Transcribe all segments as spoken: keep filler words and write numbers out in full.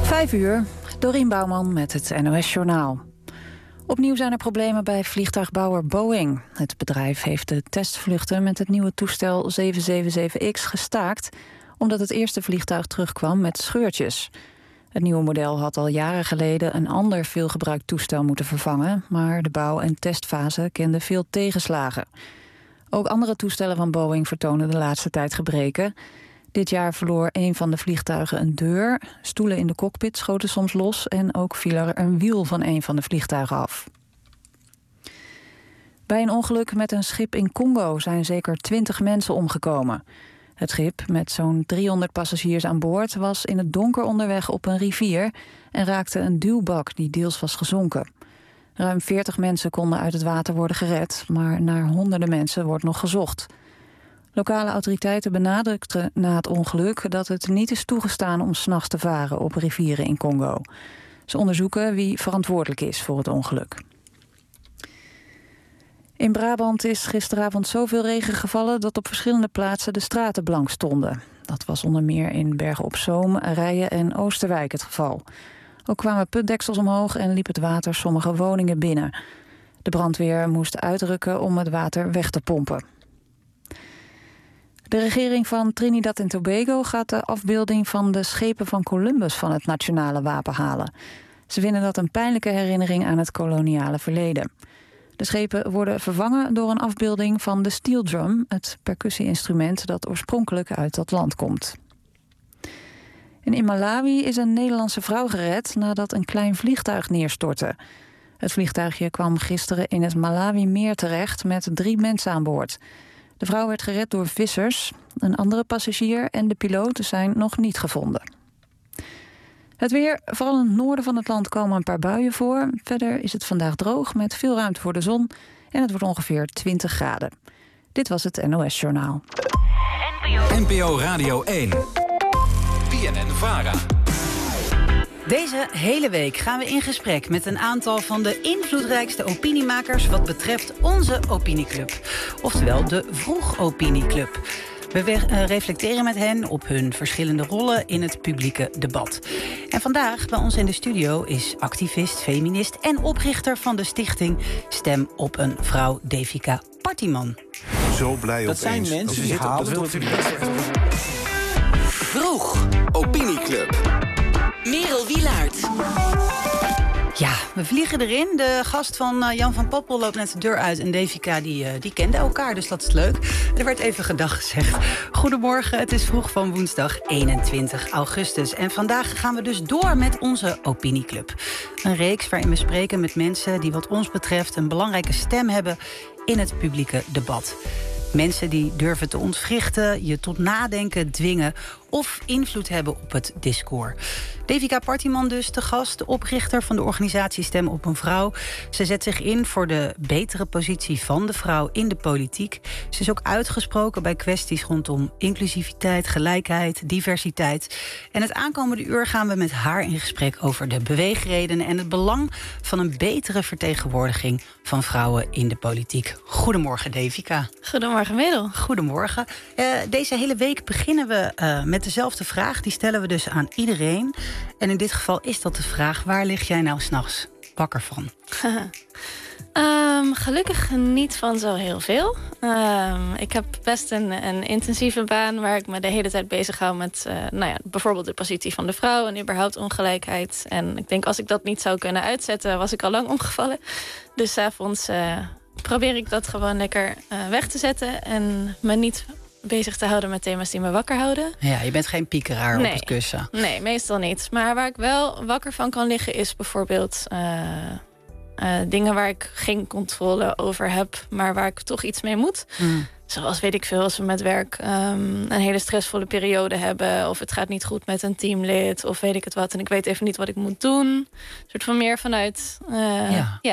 Vijf uur, Dorien Bouwman met het N O S-journaal. Opnieuw zijn er problemen bij vliegtuigbouwer Boeing. Het bedrijf heeft de testvluchten met het nieuwe toestel zeven zeven zeven X gestaakt, omdat het eerste vliegtuig terugkwam met scheurtjes. Het nieuwe model had al jaren geleden een ander veelgebruikt toestel moeten vervangen, maar de bouw- en testfase kende veel tegenslagen. Ook andere toestellen van Boeing vertonen de laatste tijd gebreken. Dit jaar verloor een van de vliegtuigen een deur, stoelen in de cockpit schoten soms los en ook viel er een wiel van een van de vliegtuigen af. Bij een ongeluk met een schip in Congo zijn zeker twintig mensen omgekomen. Het schip, met zo'n driehonderd passagiers aan boord, was in het donker onderweg op een rivier en raakte een duwbak die deels was gezonken. Ruim veertig mensen konden uit het water worden gered, maar naar honderden mensen wordt nog gezocht. Lokale autoriteiten benadrukten na het ongeluk dat het niet is toegestaan om 's nachts te varen op rivieren in Congo. Ze onderzoeken wie verantwoordelijk is voor het ongeluk. In Brabant is gisteravond zoveel regen gevallen dat op verschillende plaatsen de straten blank stonden. Dat was onder meer in Bergen op Zoom, Rijen en Oosterwijk het geval. Ook kwamen putdeksels omhoog en liep het water sommige woningen binnen. De brandweer moest uitrukken om het water weg te pompen. De regering van Trinidad en Tobago gaat de afbeelding van de schepen van Columbus van het nationale wapen halen. Ze vinden dat een pijnlijke herinnering aan het koloniale verleden. De schepen worden vervangen door een afbeelding van de steel drum, het percussie-instrument dat oorspronkelijk uit dat land komt. En in Malawi is een Nederlandse vrouw gered nadat een klein vliegtuig neerstortte. Het vliegtuigje kwam gisteren in het Malawi-meer terecht met drie mensen aan boord. De vrouw werd gered door vissers. Een andere passagier en de piloot zijn nog niet gevonden. Het weer, vooral in het noorden van het land komen een paar buien voor. Verder is het vandaag droog met veel ruimte voor de zon. En het wordt ongeveer twintig graden. Dit was het N O S-journaal. N P O Radio één. B N N-Vara. Deze hele week gaan we in gesprek met een aantal van de invloedrijkste opiniemakers wat betreft onze opinieclub. Oftewel de Vroeg Opinieclub. We reflecteren met hen op hun verschillende rollen in het publieke debat. En vandaag bij ons in de studio is activist, feminist en oprichter van de stichting Stem op een Vrouw, Devika Partieman. Zo blij dat opeens. zijn mensen die die halen dat het. Vroeg Opinieclub. Merel Wielaert. Ja, we vliegen erin. De gast van uh, Jan van Poppel loopt net de deur uit. En Devika, die, uh, die kende elkaar, dus dat is leuk. Er werd even gedag gezegd. Goedemorgen, het is vroeg van woensdag eenentwintig augustus. En vandaag gaan we dus door met onze opinieclub. Een reeks waarin we spreken met mensen die wat ons betreft een belangrijke stem hebben in het publieke debat. Mensen die durven te ontwrichten, je tot nadenken dwingen of invloed hebben op het discours. Devika Partieman dus, de gast, de oprichter van de organisatie Stem op een Vrouw. Ze zet zich in voor de betere positie van de vrouw in de politiek. Ze is ook uitgesproken bij kwesties rondom inclusiviteit, gelijkheid, diversiteit. En het aankomende uur gaan we met haar in gesprek over de beweegredenen en het belang van een betere vertegenwoordiging van vrouwen in de politiek. Goedemorgen, Devika. Goedemorgen, Merel. Goedemorgen. Uh, deze hele week beginnen we uh, met dezelfde vraag. Die stellen we dus aan iedereen. En in dit geval is dat de vraag: waar lig jij nou 's nachts wakker van? um, gelukkig niet van zo heel veel. Um, ik heb best een, een intensieve baan waar ik me de hele tijd bezig hou met uh, nou ja, bijvoorbeeld de positie van de vrouw en überhaupt ongelijkheid. En ik denk als ik dat niet zou kunnen uitzetten, was ik al lang omgevallen. Dus 's avonds uh, probeer ik dat gewoon lekker uh, weg te zetten en me niet bezig te houden met thema's die me wakker houden. Ja, je bent geen piekeraar nee, op het kussen. Nee, meestal niet. Maar waar ik wel wakker van kan liggen is bijvoorbeeld uh, uh, dingen waar ik geen controle over heb, maar waar ik toch iets mee moet. Mm. Zoals, weet ik veel, als we met werk um, een hele stressvolle periode hebben, of het gaat niet goed met een teamlid, of weet ik het wat, en ik weet even niet wat ik moet doen. Een soort van meer vanuit uh, ja. ja,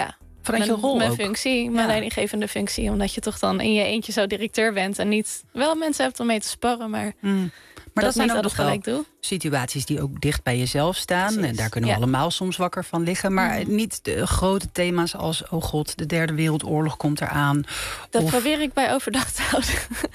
Vanuit mijn, je rol mijn ook. functie, mijn Ja. leidinggevende functie. Omdat je toch dan in je eentje zo directeur bent. En niet wel mensen hebt om mee te sparren, maar, Mm. Maar dat, dat zijn niet ook nog altijd wel gelijk doe. situaties die ook dicht bij jezelf staan. Precies, En daar kunnen we ja. allemaal soms wakker van liggen. Maar Mhm. niet de grote thema's als... oh god, de derde wereldoorlog komt eraan. Dat Of- probeer ik bij overdag te houden.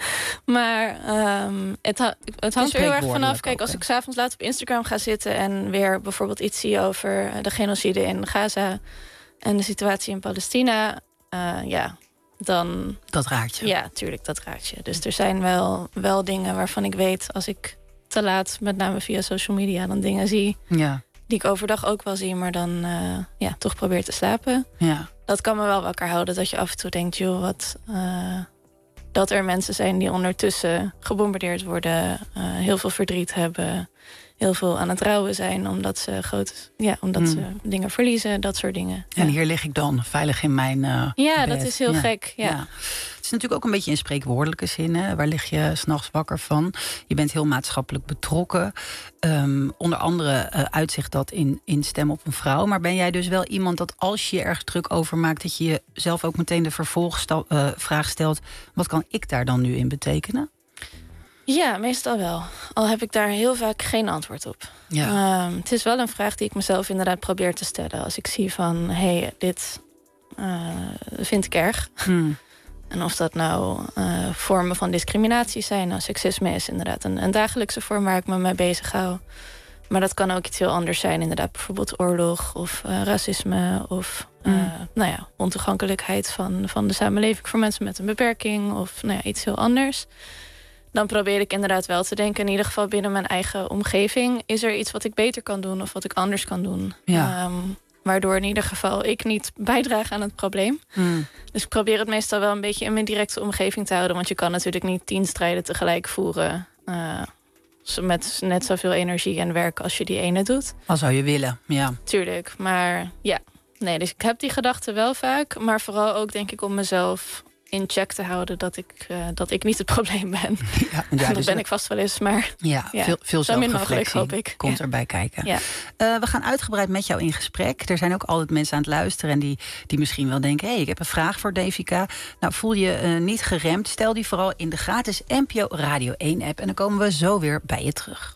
maar um, het, ha het hangt er heel erg vanaf. Kijk, ook, als hè? ik 's avonds laat op Instagram ga zitten... en weer bijvoorbeeld iets zie over de genocide in Gaza... en de situatie in Palestina... Uh, ja, dan... Dat raakt je. Ja, tuurlijk, dat raakt je. Dus er zijn wel, wel dingen waarvan ik weet... als ik te laat, met name via social media, dan dingen zie... Ja, die ik overdag ook wel zie, maar dan uh, ja, toch probeer te slapen. ja. Dat kan me wel wakker houden, dat je af en toe denkt... joh, wat, uh, dat er mensen zijn die ondertussen gebombardeerd worden... Uh, heel veel verdriet hebben... heel veel aan het rouwen zijn omdat ze, groot, ja, omdat Mm. ze dingen verliezen, dat soort dingen. En Ja. hier lig ik dan, veilig in mijn uh, Ja, bed. dat is heel ja. gek. Ja. Ja. Het is natuurlijk ook een beetje in spreekwoordelijke zin. Hè? Waar lig je 's nachts wakker van? Je bent heel maatschappelijk betrokken. Um, onder andere uh, uitzicht dat in, in Stem op een Vrouw. Maar ben jij dus wel iemand dat als je je erg druk over maakt... dat je jezelf ook meteen de vervolgvraag uh, stelt... wat kan ik daar dan nu in betekenen? Ja, meestal wel. Al heb ik daar heel vaak geen antwoord op. Ja. Um, het is wel een vraag die ik mezelf inderdaad probeer te stellen. Als ik zie van, hé, hey, dit uh, vind ik erg. Hmm. En of dat nou uh, vormen van discriminatie zijn. Nou, seksisme is inderdaad een, een dagelijkse vorm waar ik me mee bezig hou. Maar dat kan ook iets heel anders zijn. Inderdaad, bijvoorbeeld oorlog of uh, racisme... of uh, Mm. nou ja, ontoegankelijkheid van, van de samenleving... voor mensen met een beperking of nou ja, iets heel anders. Dan probeer ik inderdaad wel te denken... in ieder geval binnen mijn eigen omgeving... is er iets wat ik beter kan doen of wat ik anders kan doen. Ja. Um, waardoor in ieder geval ik niet bijdraag aan het probleem. Hmm. Dus ik probeer het meestal wel een beetje in mijn directe omgeving te houden. Want je kan natuurlijk niet tien strijden tegelijk voeren... Uh, met net zoveel energie en werk als je die ene doet. Al zou je willen, ja. Tuurlijk, maar ja. Nee, dus ik heb die gedachten wel vaak. Maar vooral ook denk ik om mezelf in check te houden... dat ik, uh, dat ik niet het probleem ben. Ja, ja, dat dus ben ik vast wel eens, maar... Ja, ja. veel, veel Zo min mogelijk, zelfreflectie hoop ik. komt Ja. erbij kijken. Ja. Uh, we gaan uitgebreid met jou in gesprek. Er zijn ook altijd mensen aan het luisteren... en die, die misschien wel denken... hé, hey, ik heb een vraag voor Devika. Nou, voel je uh, niet geremd. Stel die vooral in de gratis N P O Radio één app... en dan komen we zo weer bij je terug.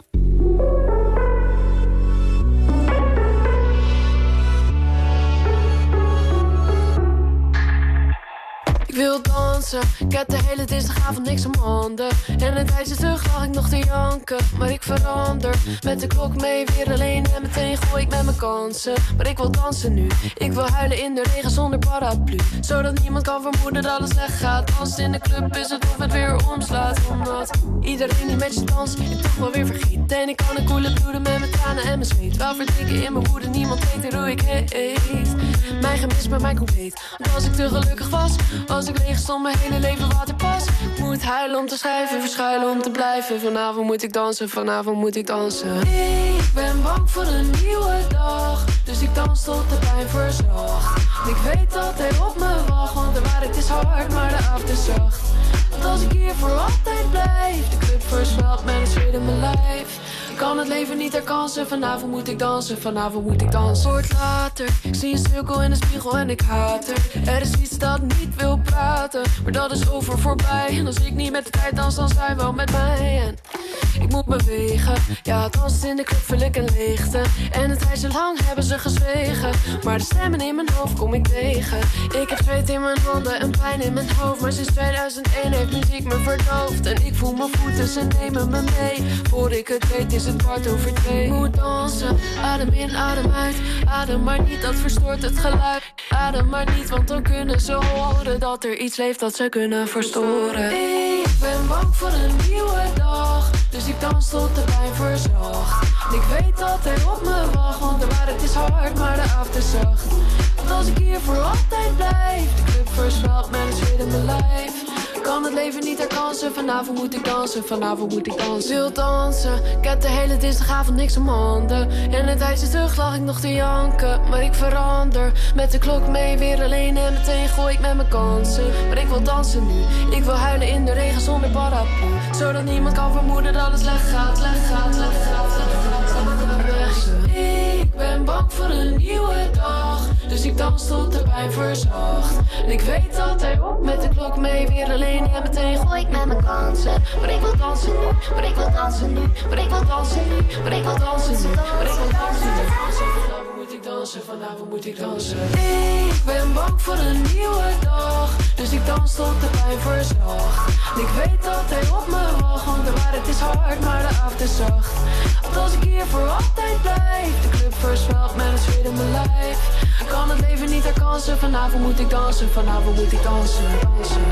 Ik wil dansen, ik heb de hele dinsdagavond niks om handen. En een tijdje terug lag ik nog te janken, maar ik verander. Met de klok mee, weer alleen en meteen gooi ik met mijn kansen. Maar ik wil dansen nu, ik wil huilen in de regen zonder paraplu. Zodat niemand kan vermoeden dat het slecht gaat. Dansen in de club is het of het weer omslaat. Omdat iedereen die met je danst, ik toch wel weer vergiet. En ik kan een koele bloeden met mijn tranen en mijn zweet. Wel verdrinken in mijn woede, niemand weet er hoe ik heet. Mijn gemis met mijn compleet. Want als ik te gelukkig was, als ik leeg stond mijn hele leven wat er pas. Ik moet huilen om te schrijven, verschuilen om te blijven. Vanavond moet ik dansen, vanavond moet ik dansen. Ik ben bang voor een nieuwe dag, dus ik dans tot de pijn verzacht. Ik weet dat hij op me wacht, want de waarheid is hard, maar de avond is zacht. Want als ik hier voor altijd blijf, de club versmelt met een zweet in mijn lijf. Ik kan het leven niet herkansen, vanavond moet ik dansen, vanavond moet ik dansen. Wordt later, ik zie een sukkel in de spiegel en ik haat er. Er is iets dat niet wil praten, maar dat is over voorbij. En als ik niet met de tijd dans, dan zijn wel met mij. En ik moet bewegen, ja, dansen in de club vul ik een leegte. En een tijdje lang hebben ze gezwegen, maar de stemmen in mijn hoofd kom ik tegen. Ik heb zweet in mijn handen en pijn in mijn hoofd, maar sinds tweeduizend één heeft muziek me verdoofd. En ik voel mijn voeten, ze nemen me mee. Voor ik het weet is het kwart over twee. Ik moet dansen, adem in, adem uit. Adem maar niet, dat verstoort het geluid. Adem maar niet, want dan kunnen ze horen dat er iets leeft dat ze kunnen verstoren. Ik ben bang voor een nieuwe dag, dus ik dans tot de pijn verzacht. Ik weet dat hij op me wacht, want de waarheid is hard, maar de avond is zacht. Want als ik hier voor altijd blijf, de club versmelt met een zweet in mijn lijf. Ik kan het leven niet herkansen, vanavond moet ik dansen, vanavond moet ik dansen. Wil dansen, ik heb de hele dinsdagavond niks om handen. En een tijdje terug lag ik nog te janken, maar ik verander. Met de klok mee, weer alleen en meteen gooi ik met mijn kansen. Maar ik wil dansen nu, ik wil huilen in de regen zonder paraplu. Zodat niemand kan vermoeden dat het slecht gaat, slecht gaat, slecht gaat, slecht gaat, slecht gaat. Ik ben bang voor een nieuwe dag, dus dus ik dans tot de pijn verzacht. En ik weet dat hij op met de klok mee, weer alleen en meteen gooi ik met mijn kansen. Maar ik wil dansen nu, maar ik wil dansen nu, maar ik wil dansen nu, maar ik wil dansen nu, maar ik wil dansen nu. Vanavond moet ik dansen, vanavond moet ik dansen. Ik ben bang voor een nieuwe dag, dus ik dans tot de pijn verzacht. En ik weet dat hij op me wacht, want de waarheid is hard, maar de avond is zacht. Want als ik hier voor altijd blijf, de club versmelt met een zweet in mijn lijf. Ik kan het leven niet herkansen, vanavond moet ik dansen, vanavond moet ik dansen, dansen,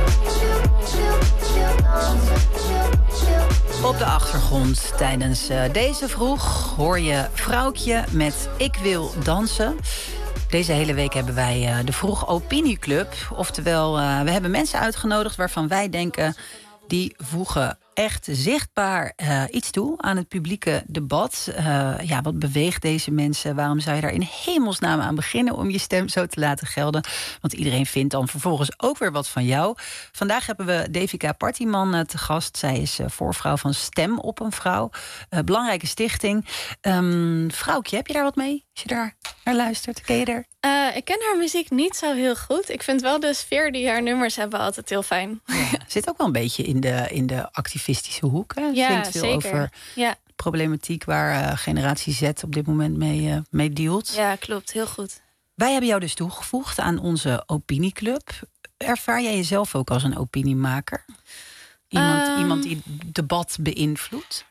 dansen. Op de achtergrond tijdens uh, deze vroeg hoor je Vrouwtje met Ik wil dansen. Deze hele week hebben wij uh, de Vroeg Opinieclub. Oftewel, uh, we hebben mensen uitgenodigd waarvan wij denken, die voegen echt zichtbaar uh, iets toe aan het publieke debat. Uh, ja, wat beweegt deze mensen? Waarom zou je daar in hemelsnaam aan beginnen om je stem zo te laten gelden? Want iedereen vindt dan vervolgens ook weer wat van jou. Vandaag hebben we Devika Partieman uh, te gast. Zij is uh, voorvrouw van Stem op een Vrouw. Uh, belangrijke stichting. Um, Vrouwtje, heb je daar wat mee? Als je daar naar luistert, ken je er? Uh, ik ken haar muziek niet zo heel goed. Ik vind wel de sfeer die haar nummers hebben altijd heel fijn. Ja, zit ook wel een beetje in de, in de activistische hoek. Hè? Ja, Zingt veel zeker. over Ja. problematiek waar uh, generatie Z op dit moment mee, uh, mee dealt. Ja, klopt. Heel goed. Wij hebben jou dus toegevoegd aan onze opinieclub. Ervaar jij jezelf ook als een opiniemaker? Iemand, um, iemand die het debat beïnvloedt?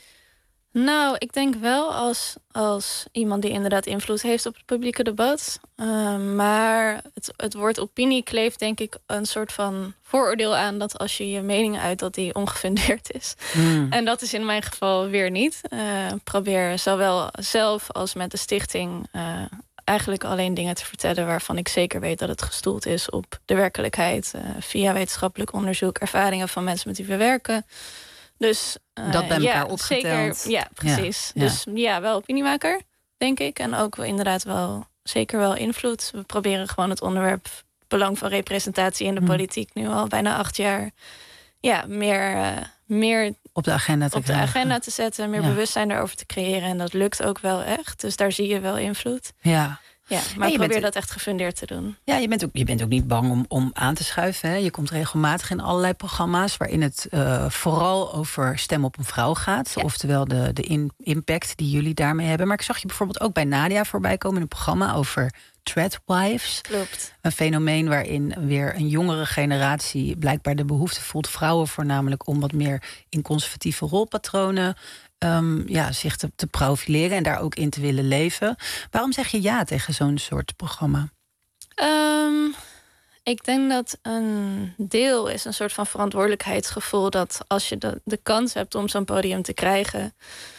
Nou, ik denk wel als, als iemand die inderdaad invloed heeft op het publieke debat. Uh, maar het, het woord opinie kleeft denk ik een soort van vooroordeel aan dat als je je mening uit, dat die ongefundeerd is. Mm. En dat is in mijn geval weer niet. Uh, probeer zowel zelf als met de stichting uh, eigenlijk alleen dingen te vertellen waarvan ik zeker weet dat het gestoeld is op de werkelijkheid. Uh, via wetenschappelijk onderzoek, ervaringen van mensen met wie we werken. Dus uh, dat bij elkaar ja, opgeteld. Zeker, ja, precies. Ja, ja. Dus ja, wel opiniemaker, denk ik. En ook inderdaad wel zeker wel invloed. We proberen gewoon het onderwerp belang van representatie in de hmm. politiek nu al bijna acht jaar ja, meer, uh, meer op de agenda te, op de agenda te zetten, meer ja. bewustzijn daarover te creëren. En dat lukt ook wel echt. Dus daar zie je wel invloed. Ja. Ja, maar ik probeer bent, dat echt gefundeerd te doen. Ja, je bent ook, je bent ook niet bang om, om aan te schuiven. Hè? Je komt regelmatig in allerlei programma's waarin het uh, vooral over Stem op een Vrouw gaat. Ja. Oftewel de, de in, impact die jullie daarmee hebben. Maar ik zag je bijvoorbeeld ook bij Nadia voorbij komen in een programma over tradwives. Klopt. Een fenomeen waarin weer een jongere generatie blijkbaar de behoefte voelt, vrouwen voornamelijk, om wat meer in conservatieve rolpatronen Um, ja, zich te, te profileren en daar ook in te willen leven. Waarom zeg je ja tegen zo'n soort programma? Um, ik denk dat een deel is een soort van verantwoordelijkheidsgevoel, dat als je de, de kans hebt om zo'n podium te krijgen,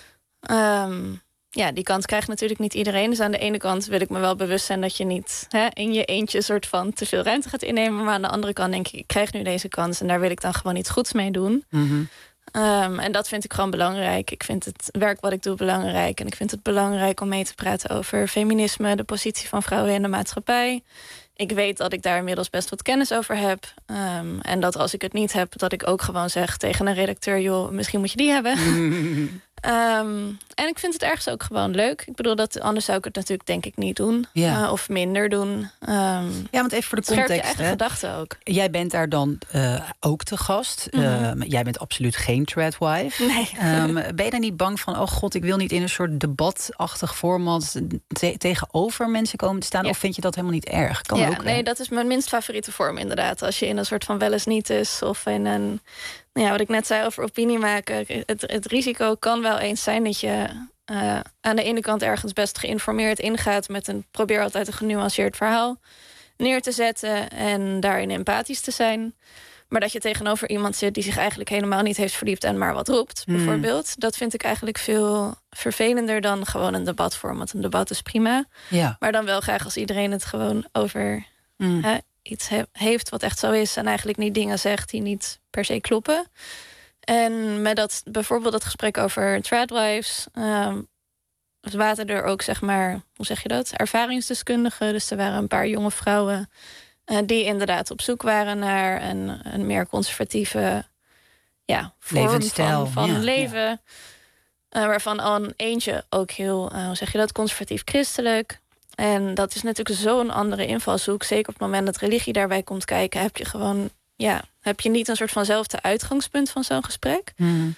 Um, ja, die kans krijgt natuurlijk niet iedereen. Dus aan de ene kant wil ik me wel bewust zijn dat je niet hè, in je eentje soort van te veel ruimte gaat innemen. Maar aan de andere kant denk ik, ik krijg nu deze kans en daar wil ik dan gewoon iets goeds mee doen. Mm-hmm. Um, en dat vind ik gewoon belangrijk. Ik vind het werk wat ik doe belangrijk. En ik vind het belangrijk om mee te praten over feminisme, de positie van vrouwen in de maatschappij. Ik weet dat ik daar inmiddels best wat kennis over heb. Um, en dat als ik het niet heb, dat ik ook gewoon zeg tegen een redacteur, joh, misschien moet je die hebben. Mm-hmm. Um, en ik vind het ergens ook gewoon leuk. Ik bedoel, dat anders zou ik het natuurlijk denk ik niet doen. Ja. Uh, of minder doen. Um, ja, want even voor de context. Je eigen gedachten ook. Jij bent daar dan uh, ook te gast. Mm-hmm. Uh, jij bent absoluut geen tradwife. Nee. Um, ben je daar niet bang van, oh god, ik wil niet in een soort debatachtig format te- tegenover mensen komen te staan? Ja. Of vind je dat helemaal niet erg? Kan ja, ook, nee, hè? dat is mijn minst favoriete vorm inderdaad. Als je in een soort van wel eens niet is of in een, nou ja, wat ik net zei over opinie maken. Het, het risico kan wel eens zijn dat je uh, aan de ene kant ergens best geïnformeerd ingaat met een probeer altijd een genuanceerd verhaal neer te zetten en daarin empathisch te zijn. Maar dat je tegenover iemand zit die zich eigenlijk helemaal niet heeft verdiept en maar wat roept, mm. bijvoorbeeld. Dat vind ik eigenlijk veel vervelender dan gewoon een debatvorm. Want een debat is prima. Ja. Maar dan wel graag als iedereen het gewoon over mm. hè, iets he- heeft wat echt zo is en eigenlijk niet dingen zegt die niet per se kloppen. En met dat bijvoorbeeld dat gesprek over tradwives, um, waren er ook, zeg maar, hoe zeg je dat? Ervaringsdeskundigen. Dus er waren een paar jonge vrouwen uh, die inderdaad op zoek waren naar een, een meer conservatieve ja, vorm levensstijl van, van ja, leven. Ja. Uh, waarvan al een eentje ook heel, uh, hoe zeg je dat, conservatief christelijk. En dat is natuurlijk zo'n andere invalshoek. Zeker op het moment dat religie daarbij komt kijken, heb je gewoon, ja, heb je niet een soort vanzelfde uitgangspunt van zo'n gesprek. Mm.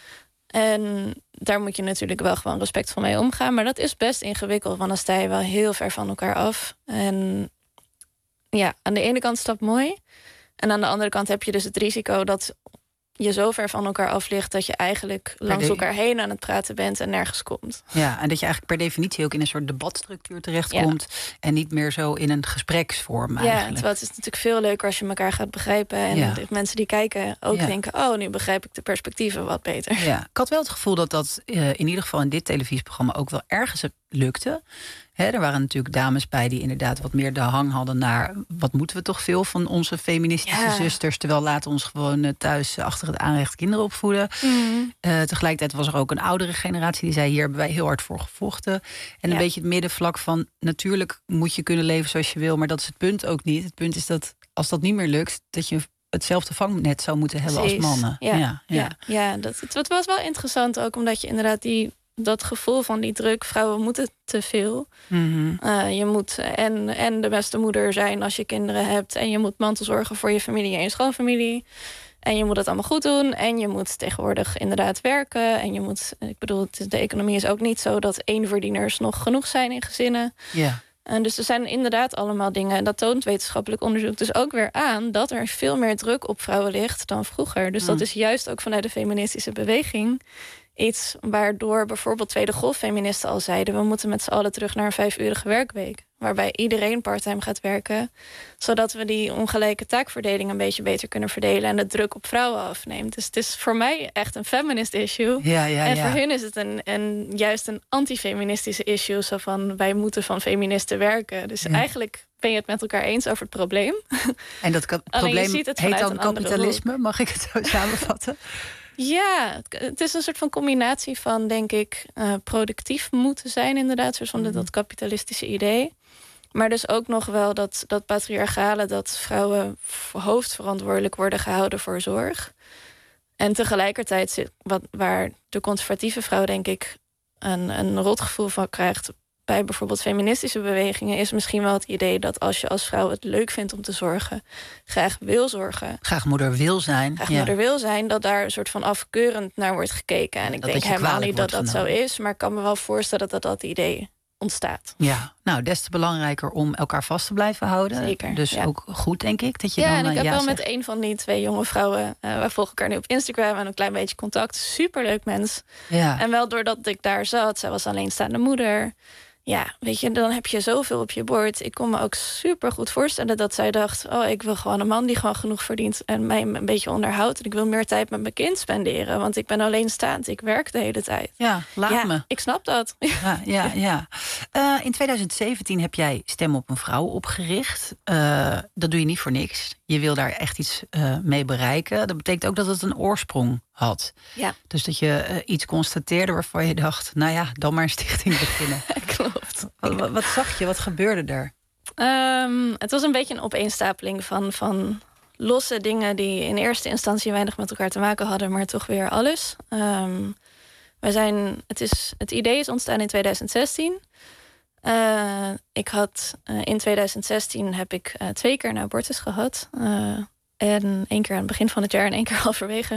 En daar moet je natuurlijk wel gewoon respectvol mee omgaan. Maar dat is best ingewikkeld, want dan sta je wel heel ver van elkaar af. En ja, aan de ene kant is dat mooi. En aan de andere kant heb je dus het risico dat je zo ver van elkaar af ligt dat je eigenlijk langs elkaar heen aan het praten bent en nergens komt. Ja, en dat je eigenlijk per definitie ook in een soort debatstructuur terechtkomt. Ja. En niet meer zo in een gespreksvorm eigenlijk. Ja, terwijl het is natuurlijk veel leuker als je elkaar gaat begrijpen. En ja. de mensen die kijken ook ja. denken, oh, nu begrijp ik de perspectieven wat beter. Ja, ik had wel het gevoel dat dat uh, in ieder geval in dit televisieprogramma ook wel ergens lukte. He, er waren natuurlijk dames bij die inderdaad wat meer de hang hadden naar wat moeten we toch veel van onze feministische ja. zusters, terwijl laten ons gewoon uh, thuis uh, achter het aanrecht kinderen opvoeden. Mm. Uh, tegelijkertijd was er ook een oudere generatie die zei, hier hebben wij heel hard voor gevochten. En ja. een beetje het middenvlak van, natuurlijk moet je kunnen leven zoals je wil, maar dat is het punt ook niet. Het punt is dat als dat niet meer lukt, dat je hetzelfde vangnet zou moeten hebben Precies. als mannen. Ja, ja, ja. ja. ja dat, het, het was wel interessant ook, omdat je inderdaad die dat gevoel van die druk, vrouwen moeten te veel. Mm-hmm. Uh, je moet en, en de beste moeder zijn als je kinderen hebt. En je moet mantelzorgen voor je familie en je schoonfamilie. En je moet het allemaal goed doen. En je moet tegenwoordig inderdaad werken. En je moet, ik bedoel, de economie is ook niet zo dat éénverdieners nog genoeg zijn in gezinnen. Yeah. En dus er zijn inderdaad allemaal dingen. En dat toont wetenschappelijk onderzoek dus ook weer aan dat er veel meer druk op vrouwen ligt dan vroeger. Dus mm. dat is juist ook vanuit de feministische beweging iets waardoor bijvoorbeeld tweede golffeministen al zeiden, we moeten met z'n allen terug naar een vijfurige werkweek. Waarbij iedereen parttime gaat werken. Zodat we die ongelijke taakverdeling een beetje beter kunnen verdelen. En de druk op vrouwen afneemt. Dus het is voor mij echt een feminist issue. Ja, ja, en ja. voor hun is het een, een, juist een antifeministische issue. Zo van, wij moeten van feministen werken. Dus ja. eigenlijk ben je het met elkaar eens over het probleem. En dat ka- probleem het heet dan kapitalisme? Mag ik het zo samenvatten? Ja, het is een soort van combinatie van, denk ik, uh, productief moeten zijn inderdaad. Zoals van mm-hmm. dat kapitalistische idee. Maar dus ook nog wel dat, dat patriarchale, dat vrouwen hoofdverantwoordelijk worden gehouden voor zorg. En tegelijkertijd zit, wat, waar de conservatieve vrouw, denk ik, een, een rotgevoel van krijgt bij bijvoorbeeld feministische bewegingen, is misschien wel het idee dat als je als vrouw het leuk vindt om te zorgen, graag wil zorgen. Graag moeder wil zijn. Graag ja. moeder wil zijn, dat daar een soort van afkeurend naar wordt gekeken. En ik dat denk dat helemaal niet dat dat genomen. zo is, maar ik kan me wel voorstellen dat dat idee ontstaat. Ja, nou, des te belangrijker om elkaar vast te blijven houden. Zeker, dus ja. ook goed, denk ik, dat je ja, dan en ik heb ja wel zegt. met een van die twee jonge vrouwen, uh, wij volgen elkaar nu op Instagram en een klein beetje contact. Superleuk mens. Ja. En wel doordat ik daar zat, zij was alleenstaande moeder. Ja, weet je, dan heb je zoveel op je bord. Ik kon me ook super goed voorstellen dat zij dacht, oh, ik wil gewoon een man die gewoon genoeg verdient en mij een beetje onderhoudt. En ik wil meer tijd met mijn kind spenderen, want ik ben alleenstaand. Ik werk de hele tijd. Ja, laat ja, me. Ik snap dat. Ja, ja, ja. Uh, in twintig zeventien heb jij Stem op een Vrouw opgericht. Uh, dat doe je niet voor niks. Je wil daar echt iets uh, mee bereiken. Dat betekent ook dat het een oorsprong had. Ja. Dus dat je uh, iets constateerde waarvan je dacht, nou ja, dan maar een stichting beginnen. Klopt. Wat, wat, wat zag je? Wat gebeurde er? Um, het was een beetje een opeenstapeling van, van losse dingen die in eerste instantie weinig met elkaar te maken hadden, maar toch weer alles. Um, wij zijn, het, is, het idee is ontstaan in twintig zestien. Uh, ik had uh, in twintig zestien heb ik uh, twee keer een abortus gehad. Uh, en één keer aan het begin van het jaar en één keer halverwege.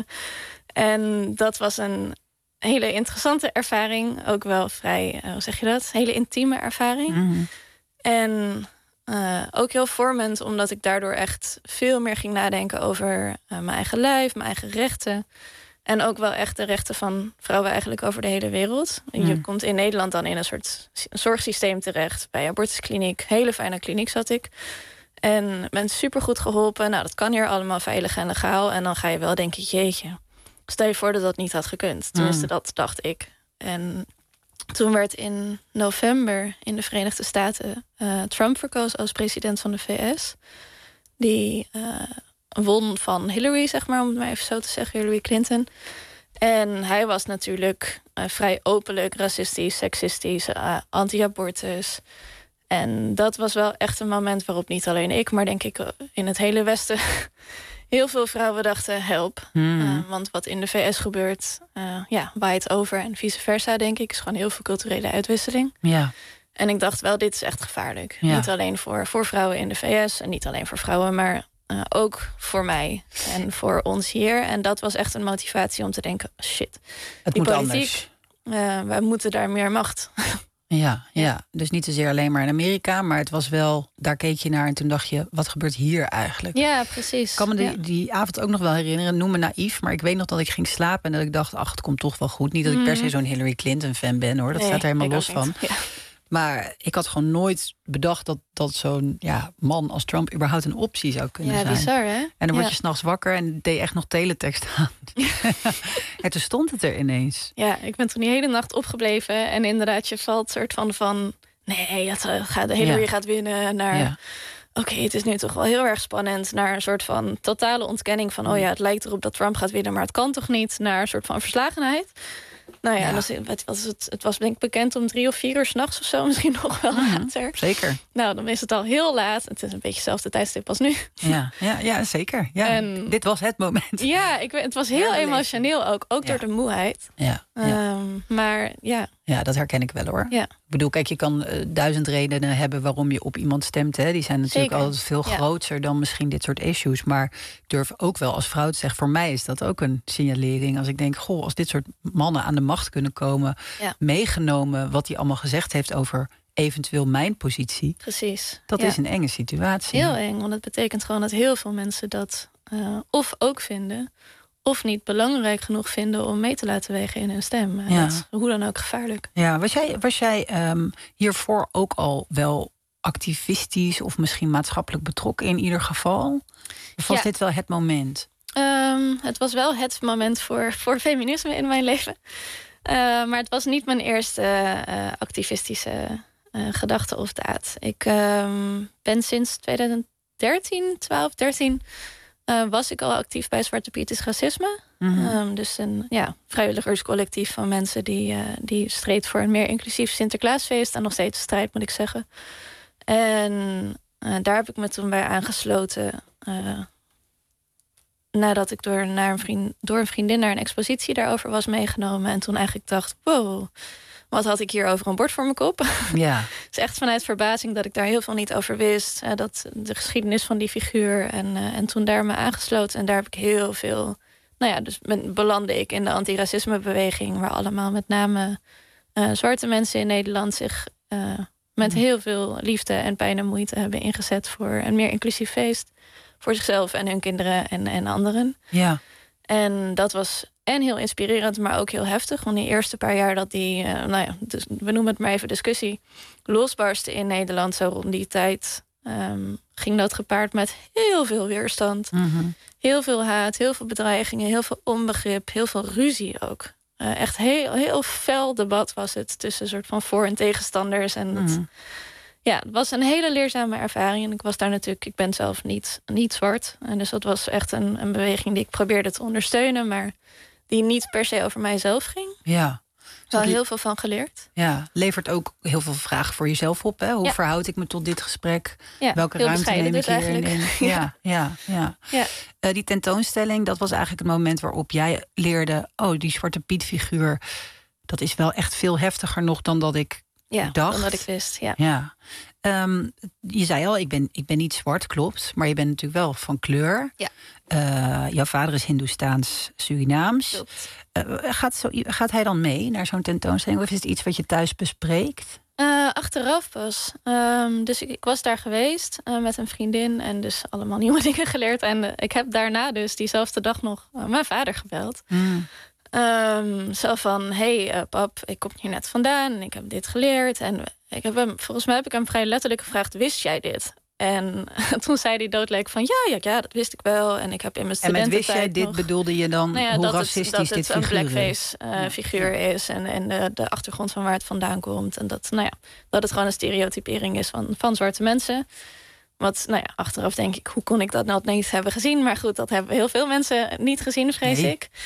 En dat was een hele interessante ervaring. Ook wel vrij, uh, hoe zeg je dat? Hele intieme ervaring. Mm-hmm. En uh, ook heel vormend, omdat ik daardoor echt veel meer ging nadenken over uh, mijn eigen lijf, mijn eigen rechten. En ook wel echt de rechten van vrouwen eigenlijk over de hele wereld. Mm. Je komt in Nederland dan in een soort zorgsysteem terecht. Bij abortuskliniek. Hele fijne kliniek zat ik. En ben supergoed geholpen. Nou, dat kan hier allemaal veilig en legaal. En dan ga je wel denken, jeetje. Stel je voor dat dat niet had gekund. Tenminste, mm. dat dacht ik. En toen werd in november in de Verenigde Staten uh, Trump verkozen als president van de V S. Die uh, won van Hillary, zeg maar, om het maar even zo te zeggen, Hillary Clinton. En hij was natuurlijk uh, vrij openlijk racistisch, seksistisch, uh, anti-abortus. En dat was wel echt een moment waarop niet alleen ik, maar denk ik in het hele Westen heel veel vrouwen dachten, help. Mm. Uh, want wat in de V S gebeurt, uh, ja, waait over en vice versa, denk ik. Is gewoon heel veel culturele uitwisseling. Ja. En ik dacht wel, dit is echt gevaarlijk. Ja. Niet alleen voor, voor vrouwen in de V S en niet alleen voor vrouwen, maar uh, ook voor mij en voor ons hier. En dat was echt een motivatie om te denken, shit, Het die moet politiek, anders. Uh, wij moeten daar meer macht. Ja, ja, dus niet zozeer alleen maar in Amerika, maar het was wel, daar keek je naar en toen dacht je, wat gebeurt hier eigenlijk? Ja, precies. Ik kan me die, ja. die avond ook nog wel herinneren, noem me naïef, maar ik weet nog dat ik ging slapen en dat ik dacht, ach, het komt toch wel goed. Niet dat ik per se zo'n Hillary Clinton fan ben, hoor, dat Nee, staat er helemaal los ik ook van. niet. Ja. Maar ik had gewoon nooit bedacht dat, dat zo'n ja, man als Trump überhaupt een optie zou kunnen Ja, zijn. bizar, hè? En dan word Ja. je 's nachts wakker en deed echt nog teletext aan. En toen stond het er ineens. Ja, ik ben toen die hele nacht opgebleven. En inderdaad, je valt soort van van... nee, het gaat, de Hillary Ja. gaat winnen. Naar, Ja. oké, het is nu toch wel heel erg spannend. Naar een soort van totale ontkenning van... oh ja, het lijkt erop dat Trump gaat winnen, maar het kan toch niet. Naar een soort van verslagenheid. Nou ja, Ja. Dus het, was het, het was denk ik bekend om drie of vier uur 's nachts of zo. Misschien nog wel Mhm. later. Zeker. Nou, dan is het al heel laat. Het is een beetje hetzelfde tijdstip als nu. Ja, ja, ja zeker. Ja. En- Dit was het moment. Ja, ik, weet- het was heel Ja, emotioneel ook. Ook Ja. door de moeheid. Ja, ja. Ehm, maar ja, ja, dat herken ik wel, hoor. Ja. Ik bedoel, kijk, je kan uh, duizend redenen hebben waarom je op iemand stemt. Hè. Die zijn natuurlijk Zeker. altijd veel Ja. groter dan misschien dit soort issues. Maar ik durf ook wel als vrouw te zeggen, voor mij is dat ook een signalering. Als ik denk, goh, als dit soort mannen aan de macht kunnen komen, Ja. meegenomen wat hij allemaal gezegd heeft over eventueel mijn positie. precies. Dat Ja. is een enge situatie. Heel eng, want het betekent gewoon dat heel veel mensen dat uh, of ook vinden, of niet belangrijk genoeg vinden om mee te laten wegen in hun stem. En Ja. dat is hoe dan ook gevaarlijk. Ja, was jij, was jij um, hiervoor ook al wel activistisch of misschien maatschappelijk betrokken in ieder geval? Of was Ja. dit wel het moment? Um, het was wel het moment voor, voor feminisme in mijn leven. Uh, maar het was niet mijn eerste uh, activistische uh, gedachte of daad. Ik um, ben sinds twintig dertien, twaalf, dertien... Uh, was ik al actief bij Zwarte Piet is Racisme. Mm-hmm. Um, dus een ja, vrijwilligerscollectief van mensen die, uh, die streed voor een meer inclusief Sinterklaasfeest. En nog steeds strijd, moet ik zeggen. En uh, daar heb ik me toen bij aangesloten. Uh, nadat ik door, naar een vriend, door een vriendin naar een expositie daarover was meegenomen. En toen eigenlijk dacht, wow, wat had ik hier over een bord voor mijn kop? Ja. Het is echt vanuit verbazing dat ik daar heel veel niet over wist. Uh, dat de geschiedenis van die figuur. En, uh, en toen daar me aangesloten. En daar heb ik heel veel... Nou ja, dus ben, belandde ik in de antiracismebeweging. Waar allemaal met name uh, zwarte mensen in Nederland zich uh, met heel veel liefde en pijn en moeite hebben ingezet voor een meer inclusief feest. Voor zichzelf en hun kinderen en, en anderen. Ja. En dat was en heel inspirerend, maar ook heel heftig. Want die eerste paar jaar dat die, uh, nou ja, dus we noemen het maar even discussie, losbarstte in Nederland, zo rond die tijd, um, ging dat gepaard met heel veel weerstand. Mm-hmm. Heel veel haat, heel veel bedreigingen, heel veel onbegrip, heel veel ruzie ook. Uh, echt heel, heel fel debat was het tussen soort van voor- en tegenstanders. En dat, Mm-hmm. ja, het was een hele leerzame ervaring. En ik was daar natuurlijk, ik ben zelf niet, niet zwart. En dus dat was echt een, een beweging die ik probeerde te ondersteunen, maar die niet per se over mijzelf ging. Ja. Wel Dat heel veel van geleerd. Ja, levert ook heel veel vragen voor jezelf op. Hè? Hoe Ja. verhoud ik me tot dit gesprek? Ja, Welke heel ruimte neem bescheiden ik dus hierin eigenlijk. in? Ja, ja, ja. Ja. Uh, die tentoonstelling, dat was eigenlijk het moment waarop jij leerde, oh, die Zwarte Piet figuur, dat is wel echt veel heftiger nog dan dat ik Ja, dacht. dan dat ik wist. Ja. Ja. Um, je zei al, ik ben, ik ben niet zwart, klopt. Maar je bent natuurlijk wel van kleur. Ja. Uh, jouw vader is Hindoestaans, Surinaams. Klopt. Uh, gaat, zo, gaat hij dan mee naar zo'n tentoonstelling? Of is het iets wat je thuis bespreekt? Uh, achteraf pas. Um, dus ik, ik was daar geweest uh, met een vriendin. En dus allemaal nieuwe dingen geleerd. En uh, ik heb daarna dus diezelfde dag nog uh, mijn vader gebeld. Mm. Um, zo van, hey uh, pap, ik kom hier net vandaan. En ik heb dit geleerd. En ik heb hem, volgens mij heb ik hem vrij letterlijk gevraagd, wist jij dit? En toen zei hij doodleuk van, ja, ja, ja, dat wist ik wel. En ik heb in mijn En met studententijd wist jij dit, nog... bedoelde je dan nou ja, hoe dat racistisch het, dat dit het figuur een is? blackface uh, Ja. figuur is en, en de, de achtergrond van waar het vandaan komt. En dat, nou ja, dat het gewoon een stereotypering is van, van zwarte mensen. Wat, nou ja, achteraf denk ik, hoe kon ik dat nou niet hebben gezien? Maar goed, dat hebben heel veel mensen niet gezien, vrees Nee. ik.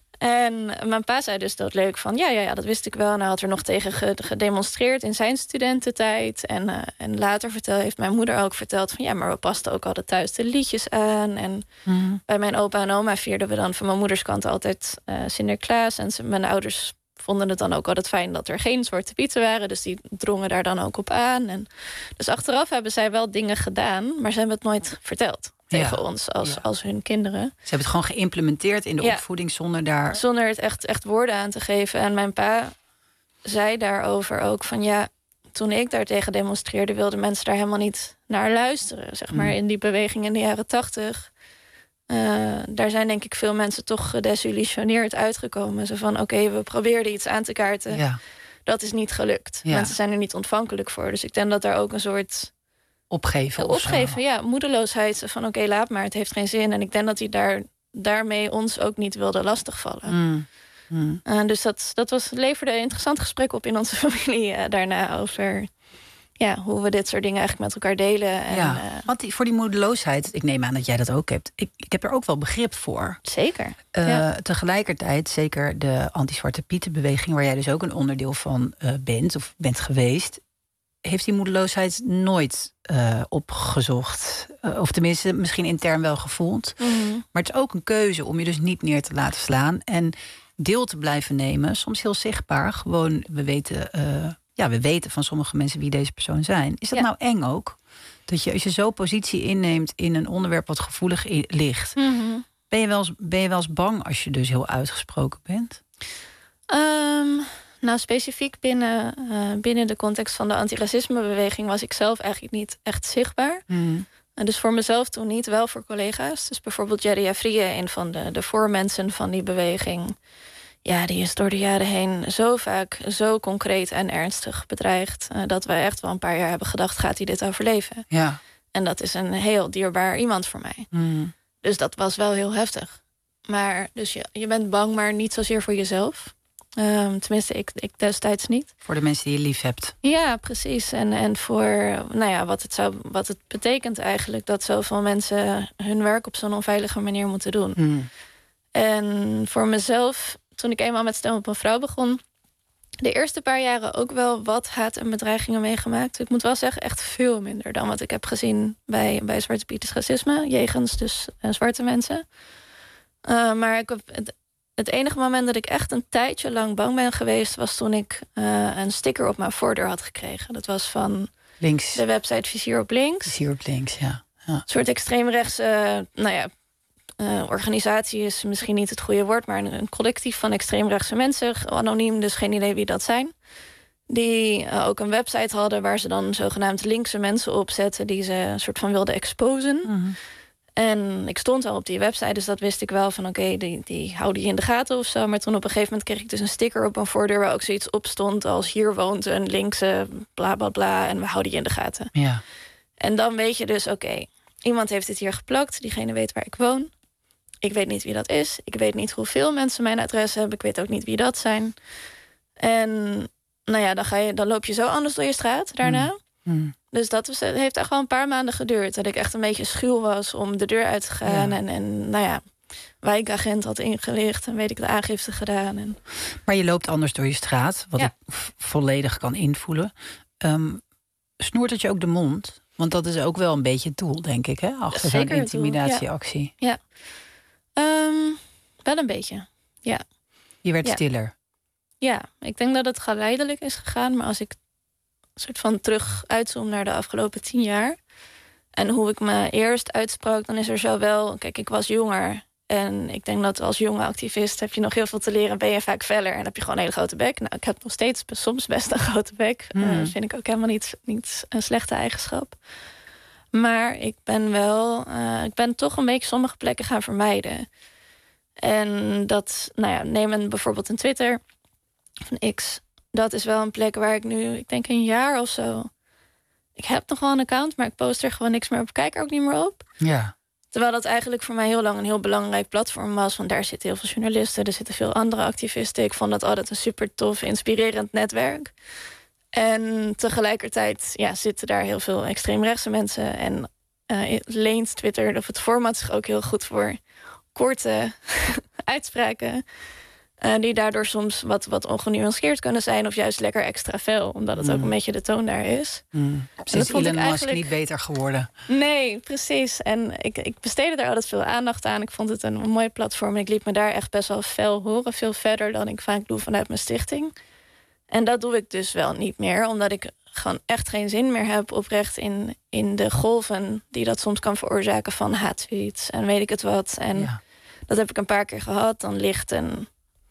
En mijn pa zei dus dat leuk van, ja, ja, ja, dat wist ik wel. En hij had er nog tegen gedemonstreerd in zijn studententijd. En, uh, en later vertel, heeft mijn moeder ook verteld van, ja, maar we pasten ook altijd thuis de liedjes aan. En Mm. bij mijn opa en oma vierden we dan van mijn moeders kant altijd uh, Sinterklaas. En ze, mijn ouders vonden het dan ook altijd fijn dat er geen Zwarte Pieten waren. Dus die drongen daar dan ook op aan. En dus achteraf hebben zij wel dingen gedaan, maar ze hebben het nooit verteld tegen ja. ons als, ja. als hun kinderen. Ze hebben het gewoon geïmplementeerd in de ja. opvoeding zonder daar... Zonder het echt, echt woorden aan te geven. En mijn pa zei daarover ook van ja, toen ik daartegen demonstreerde, wilden mensen daar helemaal niet naar luisteren. Zeg maar, mm. in die beweging in de jaren tachtig. Uh, daar zijn denk ik veel mensen toch gedesillusioneerd uitgekomen. Zo van, oké, okay, we probeerden iets aan te kaarten. Ja. Dat is niet gelukt. Ja. Mensen zijn er niet ontvankelijk voor. Dus ik denk dat daar ook een soort... Opgeven of Opgeven, zo. ja. Moedeloosheid van, oké, okay, laat maar, het heeft geen zin. En ik denk dat hij daar, daarmee ons ook niet wilde lastigvallen. Mm. Mm. Uh, dus dat, dat was, leverde een interessant gesprek op in onze familie uh, daarna over... Ja, hoe we dit soort dingen eigenlijk met elkaar delen. En, ja, uh, want die, voor die moedeloosheid, ik neem aan dat jij dat ook hebt. Ik, ik heb er ook wel begrip voor. Zeker. Uh, ja. Tegelijkertijd, zeker de anti-Zwarte Pietenbeweging, waar jij dus ook een onderdeel van uh, bent of bent geweest, heeft die moedeloosheid nooit uh, opgezocht. Uh, of tenminste, misschien intern wel gevoeld. Mm-hmm. Maar het is ook een keuze om je dus niet neer te laten slaan en deel te blijven nemen. Soms heel zichtbaar. Gewoon, we weten... Uh, Ja, we weten van sommige mensen wie deze persoon zijn. Is dat ja. nou eng ook? Dat je, als je zo positie inneemt in een onderwerp wat gevoelig i- ligt... Mm-hmm. ben, je wel eens, ben je wel eens bang als je dus heel uitgesproken bent? Um, nou, specifiek binnen, uh, binnen de context van de antiracismebeweging... was ik zelf eigenlijk niet echt zichtbaar. Mm. En dus voor mezelf toen niet, wel voor collega's. Dus bijvoorbeeld Jerry Afriye, een van de, de voormensen van die beweging... Ja, die is door de jaren heen zo vaak, zo concreet en ernstig bedreigd... Uh, dat we echt wel een paar jaar hebben gedacht, gaat hij dit overleven? Ja. En dat is een heel dierbaar iemand voor mij. Mm. Dus dat was wel heel heftig. Maar dus je, je bent bang, maar niet zozeer voor jezelf. Um, tenminste, ik, ik destijds niet. Voor de mensen die je lief hebt. Ja, precies. En, en voor nou ja, wat, het zou, wat het betekent eigenlijk... dat zoveel mensen hun werk op zo'n onveilige manier moeten doen. Mm. En voor mezelf... Toen ik eenmaal met Stem op een Vrouw begon... de eerste paar jaren ook wel wat haat en bedreigingen meegemaakt. Ik moet wel zeggen, echt veel minder dan wat ik heb gezien... bij, bij Zwarte Pieters racisme, jegens dus uh, zwarte mensen. Uh, maar ik heb, het, het enige moment dat ik echt een tijdje lang bang ben geweest... was toen ik uh, een sticker op mijn voordeur had gekregen. Dat was van links. De website Vizier op Links. Vizier op Links, ja. ja. Een soort extreemrechtse, uh, nou ja... Uh, organisatie is misschien niet het goede woord... maar een, een collectief van extreemrechtse mensen... anoniem, dus geen idee wie dat zijn... die uh, ook een website hadden... waar ze dan zogenaamd linkse mensen opzetten... die ze een soort van wilden exposen. Mm-hmm. En ik stond al op die website, dus dat wist ik wel van... oké, okay, die, die houden je in de gaten of zo. Maar toen op een gegeven moment kreeg ik dus een sticker op mijn voordeur... waar ook zoiets op stond als hier woont een linkse bla bla bla... en we houden je in de gaten. Ja. En dan weet je dus, oké, okay, iemand heeft dit hier geplakt... diegene weet waar ik woon... Ik weet niet wie dat is. Ik weet niet hoeveel mensen mijn adres hebben. Ik weet ook niet wie dat zijn. En nou ja, dan, ga je, dan loop je zo anders door je straat daarna. Mm. Mm. Dus dat was, het heeft echt wel een paar maanden geduurd. Dat ik echt een beetje schuw was om de deur uit te gaan. Ja. En, en nou ja, wijkagent had ingelicht. En weet ik de aangifte gedaan. En... Maar je loopt anders door je straat. Wat ja. ik volledig kan invoelen. Um, snoert het je ook de mond? Want dat is ook wel een beetje het doel, denk ik. Hè? Achter zo'n intimidatieactie. Ja. ja. Um, wel een beetje, ja. Je werd ja. stiller? Ja, ik denk dat het geleidelijk is gegaan. Maar als ik een soort van terug uitzoom naar de afgelopen tien jaar... en hoe ik me eerst uitsprak, dan is er zo wel... Kijk, ik was jonger. En ik denk dat als jonge activist heb je nog heel veel te leren... ben je vaak feller en heb je gewoon een hele grote bek. Nou, ik heb nog steeds soms best een grote bek. Mm. Uh, vind ik ook helemaal niet, niet een slechte eigenschap. Maar ik ben wel, uh, ik ben toch een beetje sommige plekken gaan vermijden. En dat, nou ja, neem een, bijvoorbeeld een Twitter van X. Dat is wel een plek waar ik nu, ik denk een jaar of zo... Ik heb nog wel een account, maar ik post er gewoon niks meer op. Ik kijk er ook niet meer op. Ja. Terwijl dat eigenlijk voor mij heel lang een heel belangrijk platform was. Want daar zitten heel veel journalisten, er zitten veel andere activisten. Ik vond dat altijd een super tof, inspirerend netwerk. En tegelijkertijd ja, zitten daar heel veel extreemrechtse mensen. En uh, leent Twitter of het format zich ook heel goed voor korte uitspraken. Uh, die daardoor soms wat, wat ongenuanceerd kunnen zijn... of juist lekker extra fel, omdat het mm. ook een beetje de toon daar is. Mm. Sinds Elon Musk eigenlijk... niet beter geworden. Nee, precies. En ik, ik besteedde daar altijd veel aandacht aan. Ik vond het een mooi platform en ik liet me daar echt best wel fel horen. Veel verder dan ik vaak doe vanuit mijn stichting. En dat doe ik dus wel niet meer, omdat ik gewoon echt geen zin meer heb oprecht in, in de golven die dat soms kan veroorzaken van haattweets en weet ik het wat. En ja. dat heb ik een paar keer gehad. Dan ligt een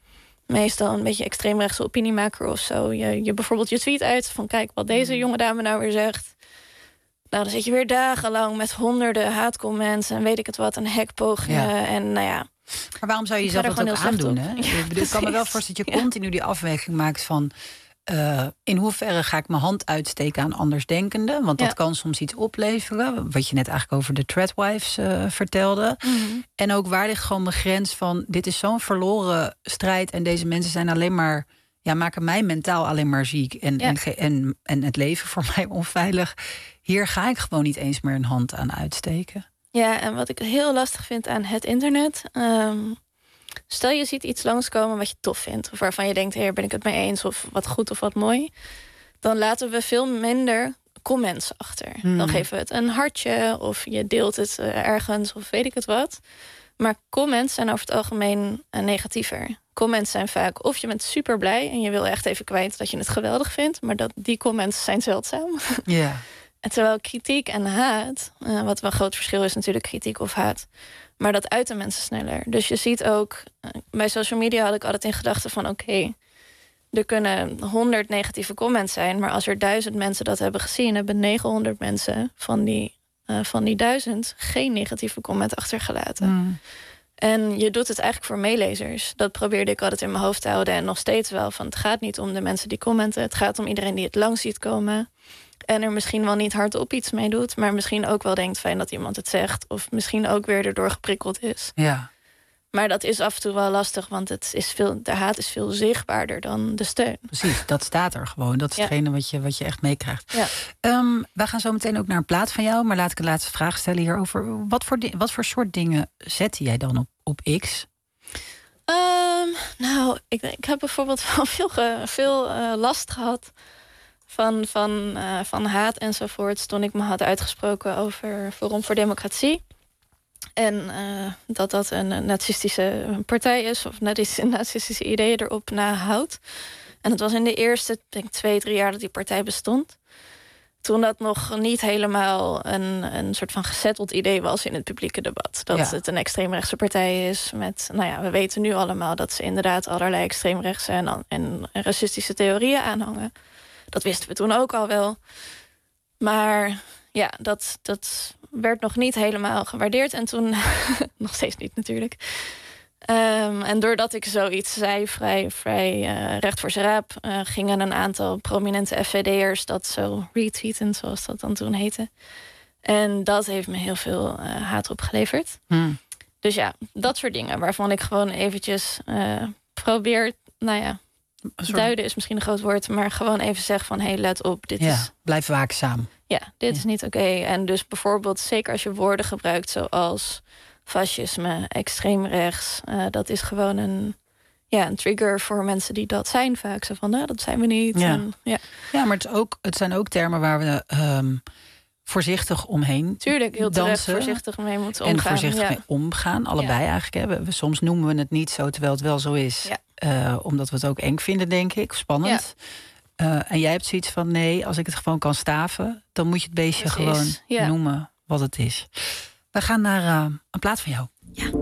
meestal een beetje extreemrechtse opiniemaker of zo je, je bijvoorbeeld je tweet uit van kijk wat deze jonge dame nou weer zegt. Nou, dan zit je weer dagenlang met honderden haatcomments en weet ik het wat, en hackpogingen ja. en nou ja. Maar waarom zou je jezelf dat ook aandoen? Hè? Ja, ik, bedoel, ik kan me wel voorstellen dat je ja. continu die afweging maakt van Uh, in hoeverre ga ik mijn hand uitsteken aan andersdenkenden? Want dat ja. kan soms iets opleveren. Wat je net eigenlijk over de Threadwives uh, vertelde. Mm-hmm. En ook waar ligt gewoon mijn grens van dit is zo'n verloren strijd en deze mensen zijn alleen maar, ja, maken mij mentaal alleen maar ziek en, ja. en, en, en het leven voor mij onveilig. Hier ga ik gewoon niet eens meer een hand aan uitsteken. Ja, en wat ik heel lastig vind aan het internet. Um... Stel je ziet iets langskomen wat je tof vindt, of waarvan je denkt, hier ben ik het mee eens, of wat goed of wat mooi. Dan laten we veel minder comments achter. Hmm. Dan geven we het een hartje, of je deelt het uh, ergens, of weet ik het wat. Maar comments zijn over het algemeen uh, negatiever. Comments zijn vaak, of je bent super blij en je wil echt even kwijt dat je het geweldig vindt, maar dat, die comments zijn zeldzaam. Ja. Yeah. En terwijl kritiek en haat, uh, wat wel een groot verschil is natuurlijk, kritiek of haat, maar dat uiten mensen sneller. Dus je ziet ook, bij social media had ik altijd in gedachten van oké, okay, er kunnen honderd negatieve comments zijn, maar als er duizend mensen dat hebben gezien, hebben negenhonderd mensen van die, uh, van die duizend geen negatieve comment achtergelaten. Mm. En je doet het eigenlijk voor meelezers. Dat probeerde ik altijd in mijn hoofd te houden en nog steeds wel. Van het gaat niet om de mensen die commenten, het gaat om iedereen die het langs ziet komen. En er misschien wel niet hardop iets mee doet, maar misschien ook wel denkt fijn dat iemand het zegt. Of misschien ook weer erdoor geprikkeld is. Ja. Maar dat is af en toe wel lastig, want het is veel, de haat is veel zichtbaarder dan de steun. Precies, dat staat er gewoon. Dat is ja. hetgene wat je, wat je echt meekrijgt. Ja. Um, wij gaan zo meteen ook naar een plaat van jou, maar laat ik een laatste vraag stellen hierover. Wat voor, di- wat voor soort dingen zette jij dan op, op X? Um, nou, ik, ik heb bijvoorbeeld wel veel, ge, veel uh, last gehad van, van, uh, van haat enzovoorts toen ik me had uitgesproken over Forum voor Democratie. En uh, dat dat een nazistische partij is, of nazistische ideeën erop nahoudt. En het was in de eerste, denk twee, drie jaar dat die partij bestond. Toen dat nog niet helemaal een, een soort van gezetteld idee was in het publieke debat. Dat ja. het een extreemrechtse partij is. Met, nou ja, we weten nu allemaal dat ze inderdaad allerlei extreemrechtse en, en racistische theorieën aanhangen. Dat wisten we toen ook al wel. Maar ja, dat, dat werd nog niet helemaal gewaardeerd. En toen, nog steeds niet natuurlijk. Um, en doordat ik zoiets zei, vrij, vrij uh, recht voor z'n raap, Uh, gingen een aantal prominente F V D'ers dat zo retweeten, zoals dat dan toen heette. En dat heeft me heel veel uh, haat opgeleverd. Hmm. Dus ja, dat soort dingen waarvan ik gewoon eventjes uh, probeer, nou ja, soort... duiden is misschien een groot woord, maar gewoon even zeg van, hé, hey, let op, dit ja, is... blijf waakzaam. Ja, dit ja. is niet oké. Okay. En dus bijvoorbeeld, zeker als je woorden gebruikt zoals fascisme, extreemrechts, uh, dat is gewoon een, ja, een trigger voor mensen die dat zijn vaak. Zo van, nou, dat zijn we niet. Ja, en, ja. ja maar het, is ook, het zijn ook termen waar we um, voorzichtig omheen Tuurlijk, heel terecht voorzichtig mee moeten omgaan. En voorzichtig ja. mee omgaan, allebei ja. eigenlijk. Hè. We, soms noemen we het niet zo, terwijl het wel zo is. Ja. Uh, omdat we het ook eng vinden, denk ik. Spannend. Ja. Uh, en jij hebt zoiets van, nee, als ik het gewoon kan staven, dan moet je het beestje Precies. gewoon ja. noemen wat het is. We gaan naar uh, een plaat van jou. Ja.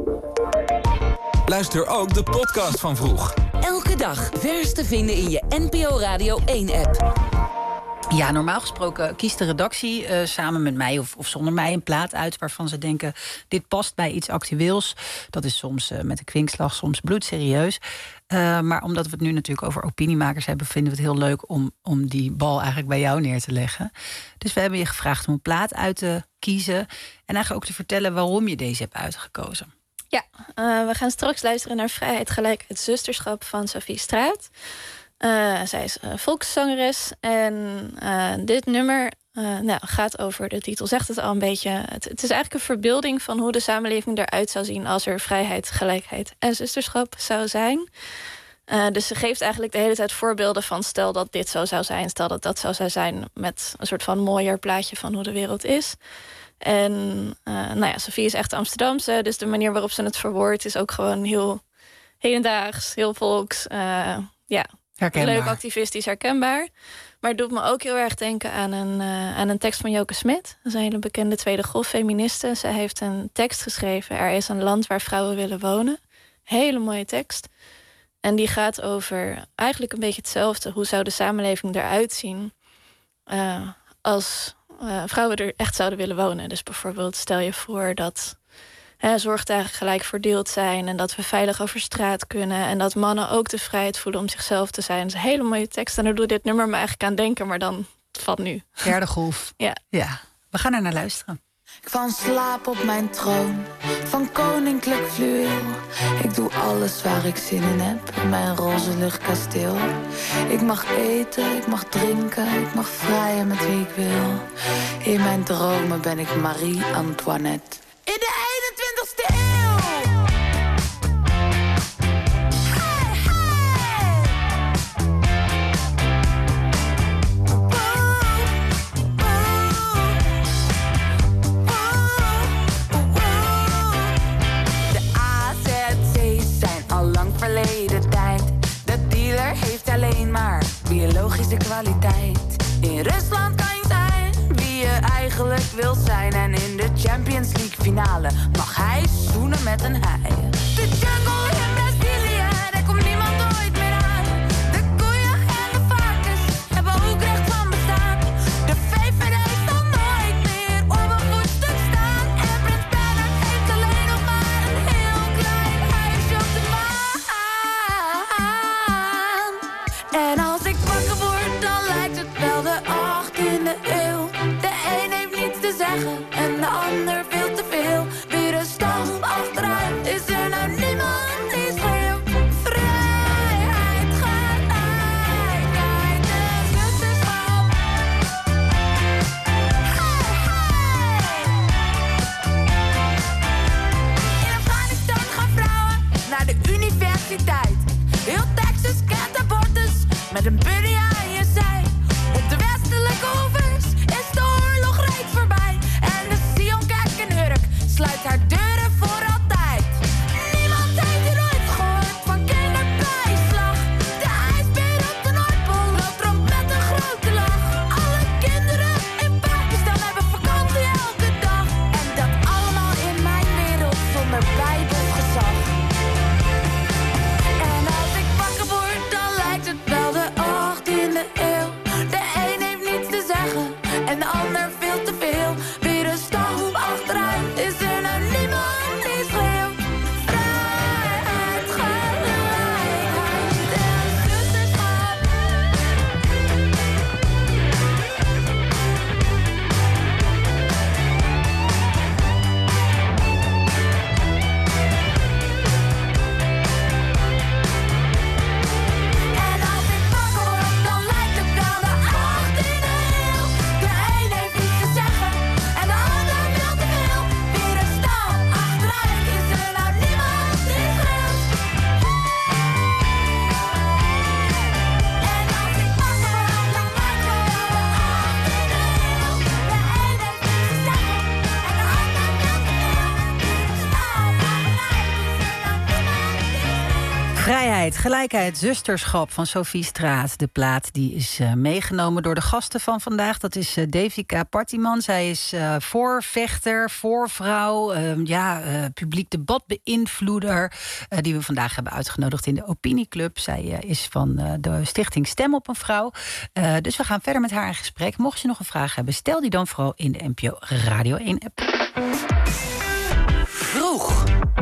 Luister ook de podcast van Vroeg. Elke dag vers te vinden in je N P O Radio één-app. Ja, normaal gesproken kiest de redactie uh, samen met mij of, of zonder mij een plaat uit waarvan ze denken, dit past bij iets actueels. Dat is soms uh, met een kwinkslag, soms bloedserieus. Uh, maar omdat we het nu natuurlijk over opiniemakers hebben, vinden we het heel leuk om, om die bal eigenlijk bij jou neer te leggen. Dus we hebben je gevraagd om een plaat uit te kiezen en eigenlijk ook te vertellen waarom je deze hebt uitgekozen. Ja, uh, we gaan straks luisteren naar Vrijheid, Gelijkheid, Zusterschap van Sophie Straat. Uh, zij is uh, volkszangeres en uh, dit nummer uh, nou, gaat over, de titel zegt het al een beetje. Het, het is eigenlijk een verbeelding van hoe de samenleving eruit zou zien als er vrijheid, gelijkheid en zusterschap zou zijn. Uh, dus ze geeft eigenlijk de hele tijd voorbeelden van... stel dat dit zo zou zijn, stel dat dat zo zou zijn... met een soort van mooier plaatje van hoe de wereld is. En uh, nou ja, Sophie is echt Amsterdamse... dus de manier waarop ze het verwoordt is ook gewoon heel hedendaags... heel volks, uh, ja, herkenbaar. Leuk, activistisch, herkenbaar. Maar het doet me ook heel erg denken aan een, uh, aan een tekst van Joke Smit. Dat is een hele bekende tweede golf feministe. Zij heeft een tekst geschreven... Er is een land waar vrouwen willen wonen. Hele mooie tekst. En die gaat over eigenlijk een beetje hetzelfde. Hoe zou de samenleving eruit zien uh, als uh, vrouwen er echt zouden willen wonen? Dus bijvoorbeeld stel je voor dat uh, zorgdagen gelijk verdeeld zijn... en dat we veilig over straat kunnen... en dat mannen ook de vrijheid voelen om zichzelf te zijn. Dat is een hele mooie tekst. En daar doet dit nummer me eigenlijk aan denken, maar dan van nu. Derde golf. Ja. Ja. We gaan er naar luisteren. Ik van slaap op mijn troon, van koninklijk fluweel. Ik doe alles waar ik zin in heb, in mijn roze luchtkasteel. Ik mag eten, ik mag drinken, ik mag vrijen met wie ik wil. In mijn dromen ben ik Marie Antoinette. In de eenentwintigste eeuw! Verleden tijd. De dealer heeft alleen maar biologische kwaliteit. In Rusland kan je zijn wie je eigenlijk wil zijn. En in de Champions League finale mag hij zoenen met een hij. De jungle in Brazilië, daar komt niemand ooit meer aan. De koeien en de varkens hebben ook recht van bestaan. De V V D zal nooit meer op een voetstuk staan. En Prins Bernhard heeft alleen nog maar een heel klein huisje op de maan. En als ik wakker word, dan lijkt het wel de achttiende eeuw. De een heeft niets te zeggen en de ander veel te veel. Weer een stap achteruit, is er nou niemand die schreeuwt. Vrijheid, gelijkheid en zusterschap. Hey, hey. In Afghanistan gaan vrouwen naar de universiteit. Heel Texas kent abortus met een buddy aan je zij. Op de westelijke oevers is de oorlog reeds voorbij. En de Sion Kerk in Urk sluit haar deuren voor altijd. Niemand heeft hier ooit gehoord van kinderbijslag. De ijsbeer op de Noordpool loopt rond met een grote lach. Alle kinderen in Pakistan hebben vakantie elke dag. En dat allemaal in mijn wereld zonder bijbelgezag. En als ik wakker word, dan lijkt het wel de achttiende eeuw. De een heeft niets te zeggen en de ander veel te veel. Weer een stap achteruit, is er nou niemand die schreeuwt. Vrijheid, gelijkheid en zusterschap. En als ik wakker word, dan lijkt het wel de achttiende eeuw. De een heeft iets te zeggen en de ander veel te veel. Weer een stap achteruit, is er nou niemand die schreeuwt. En als ik wakker word, dan lijkt het wel de achttiende eeuw. De een heeft iets te zeggen en de ander veel te veel. Weer een stap achteruit, is er nou niemand die schreeuwt. Vrijheid, gelijkheid, zusterschap van Sophie Straat. De plaat die is uh, meegenomen door de gasten van vandaag. Dat is uh, Devika Partieman. Zij is uh, voorvechter, voorvrouw, uh, ja, uh, publiek debatbeïnvloeder. Uh, die we vandaag hebben uitgenodigd in de Opinieclub. Zij uh, is van uh, de stichting Stem op een Vrouw. Uh, dus we gaan verder met haar in gesprek. Mocht je nog een vraag hebben, stel die dan vooral in de N P O Radio één app. Vroeg.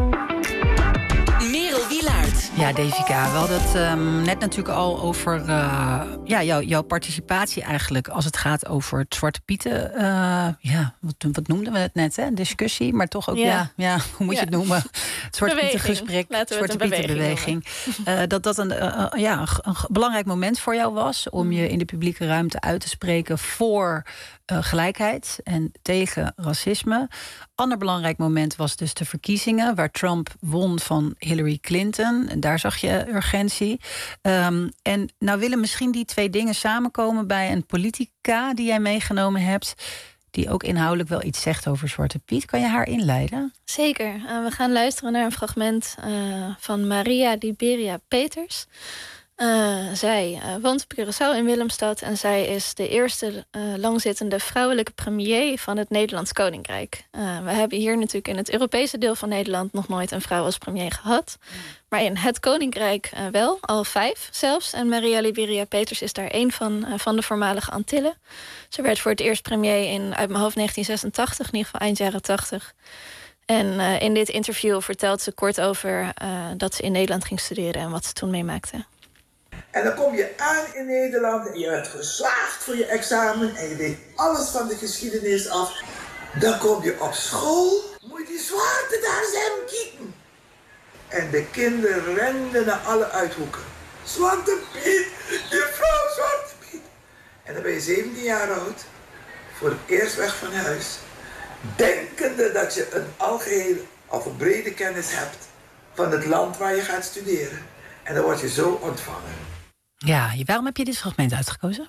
Merel Wielaert. Ja, Devika, we hadden het um, net natuurlijk al over uh, ja, jou, jouw participatie eigenlijk als het gaat over het Zwarte Pieten. Uh, ja, wat, wat noemden we het net, hè? Discussie, maar toch ook, ja, ja, ja hoe moet je Ja. het noemen? Het Zwarte Beweging. Pietengesprek, Laten we het Zwarte een beweging Pietenbeweging. Uh, dat dat een, uh, ja, een, een belangrijk moment voor jou was om je in de publieke ruimte uit te spreken voor uh, gelijkheid en tegen racisme. Ander belangrijk moment was dus de verkiezingen, waar Trump won van Hillary Clinton. En daar zag je urgentie. Um, en nou willen misschien die twee dingen samenkomen bij een politica die jij meegenomen hebt, die ook inhoudelijk wel iets zegt over Zwarte Piet. Kan je haar inleiden? Zeker. Uh, we gaan luisteren naar een fragment uh, van Maria Liberia Peters. Uh, zij uh, woont op Curaçao in Willemstad en zij is de eerste uh, langzittende vrouwelijke premier van het Nederlands Koninkrijk. Uh, we hebben hier natuurlijk in het Europese deel van Nederland nog nooit een vrouw als premier gehad. Mm. Maar in het Koninkrijk uh, wel, al vijf zelfs. En Maria Liberia Peters is daar één van, uh, van de voormalige Antillen. Ze werd voor het eerst premier in, uit mijn hoofd, negentien zesentachtig, in ieder geval eind jaren tachtig. En uh, in dit interview vertelt ze kort over uh, dat ze in Nederland ging studeren en wat ze toen meemaakte. En dan kom je aan in Nederland en je bent geslaagd voor je examen en je weet alles van de geschiedenis af. Dan kom je op school, moet je die zwarte daar zijn kijken. En de kinderen renden naar alle uithoeken. Zwarte Piet, juffrouw Zwarte Piet. En dan ben je zeventien jaar oud, voor het eerst weg van huis, denkende dat je een algehele of een brede kennis hebt van het land waar je gaat studeren. En dan word je zo ontvangen. Ja, waarom heb je dit fragment uitgekozen?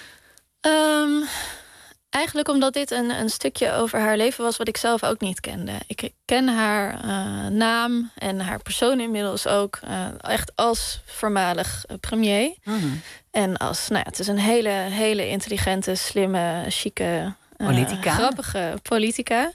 Um, eigenlijk omdat dit een, een stukje over haar leven was wat ik zelf ook niet kende. Ik ken haar uh, naam en haar persoon inmiddels ook uh, echt als voormalig premier. Mm-hmm. En als, nou ja, het is een hele, hele intelligente, slimme, chique, uh, politica. grappige politica.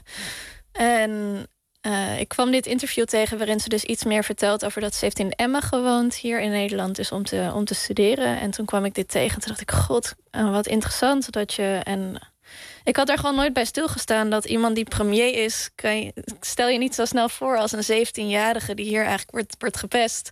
En Uh, ik kwam dit interview tegen waarin ze dus iets meer vertelt over dat ze heeft in Emmen gewoond, hier in Nederland, dus om te, om te studeren. En toen kwam ik dit tegen en toen dacht ik, god, uh, wat interessant dat je... En ik had er gewoon nooit bij stilgestaan dat iemand die premier is, kan je, stel je niet zo snel voor als een zeventienjarige die hier eigenlijk wordt, wordt gepest.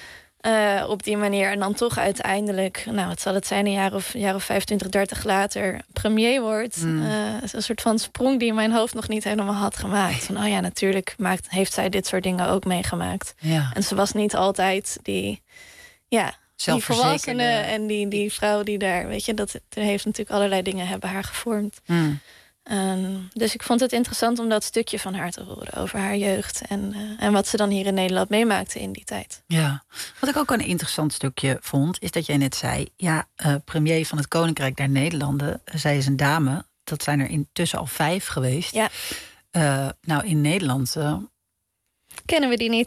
Uh, op die manier. En dan toch uiteindelijk, nou, wat zal het zijn, een jaar of, jaar of vijfentwintig, dertig later premier wordt. Mm. Uh, een soort van sprong die in mijn hoofd nog niet helemaal had gemaakt. Van, oh ja, natuurlijk maakt, heeft zij dit soort dingen ook meegemaakt. Ja. En ze was niet altijd die, ja, die volwassene en die, die vrouw die daar, weet je, dat heeft natuurlijk allerlei dingen hebben haar gevormd. Mm. Um, dus ik vond het interessant om dat stukje van haar te horen over haar jeugd en, uh, en wat ze dan hier in Nederland meemaakte in die tijd. Ja, wat ik ook een interessant stukje vond, is dat jij net zei, ja, uh, premier van het Koninkrijk der Nederlanden, zij is een dame, dat zijn er intussen al vijf geweest. Ja. Uh, nou, in Nederland Uh... kennen we die niet.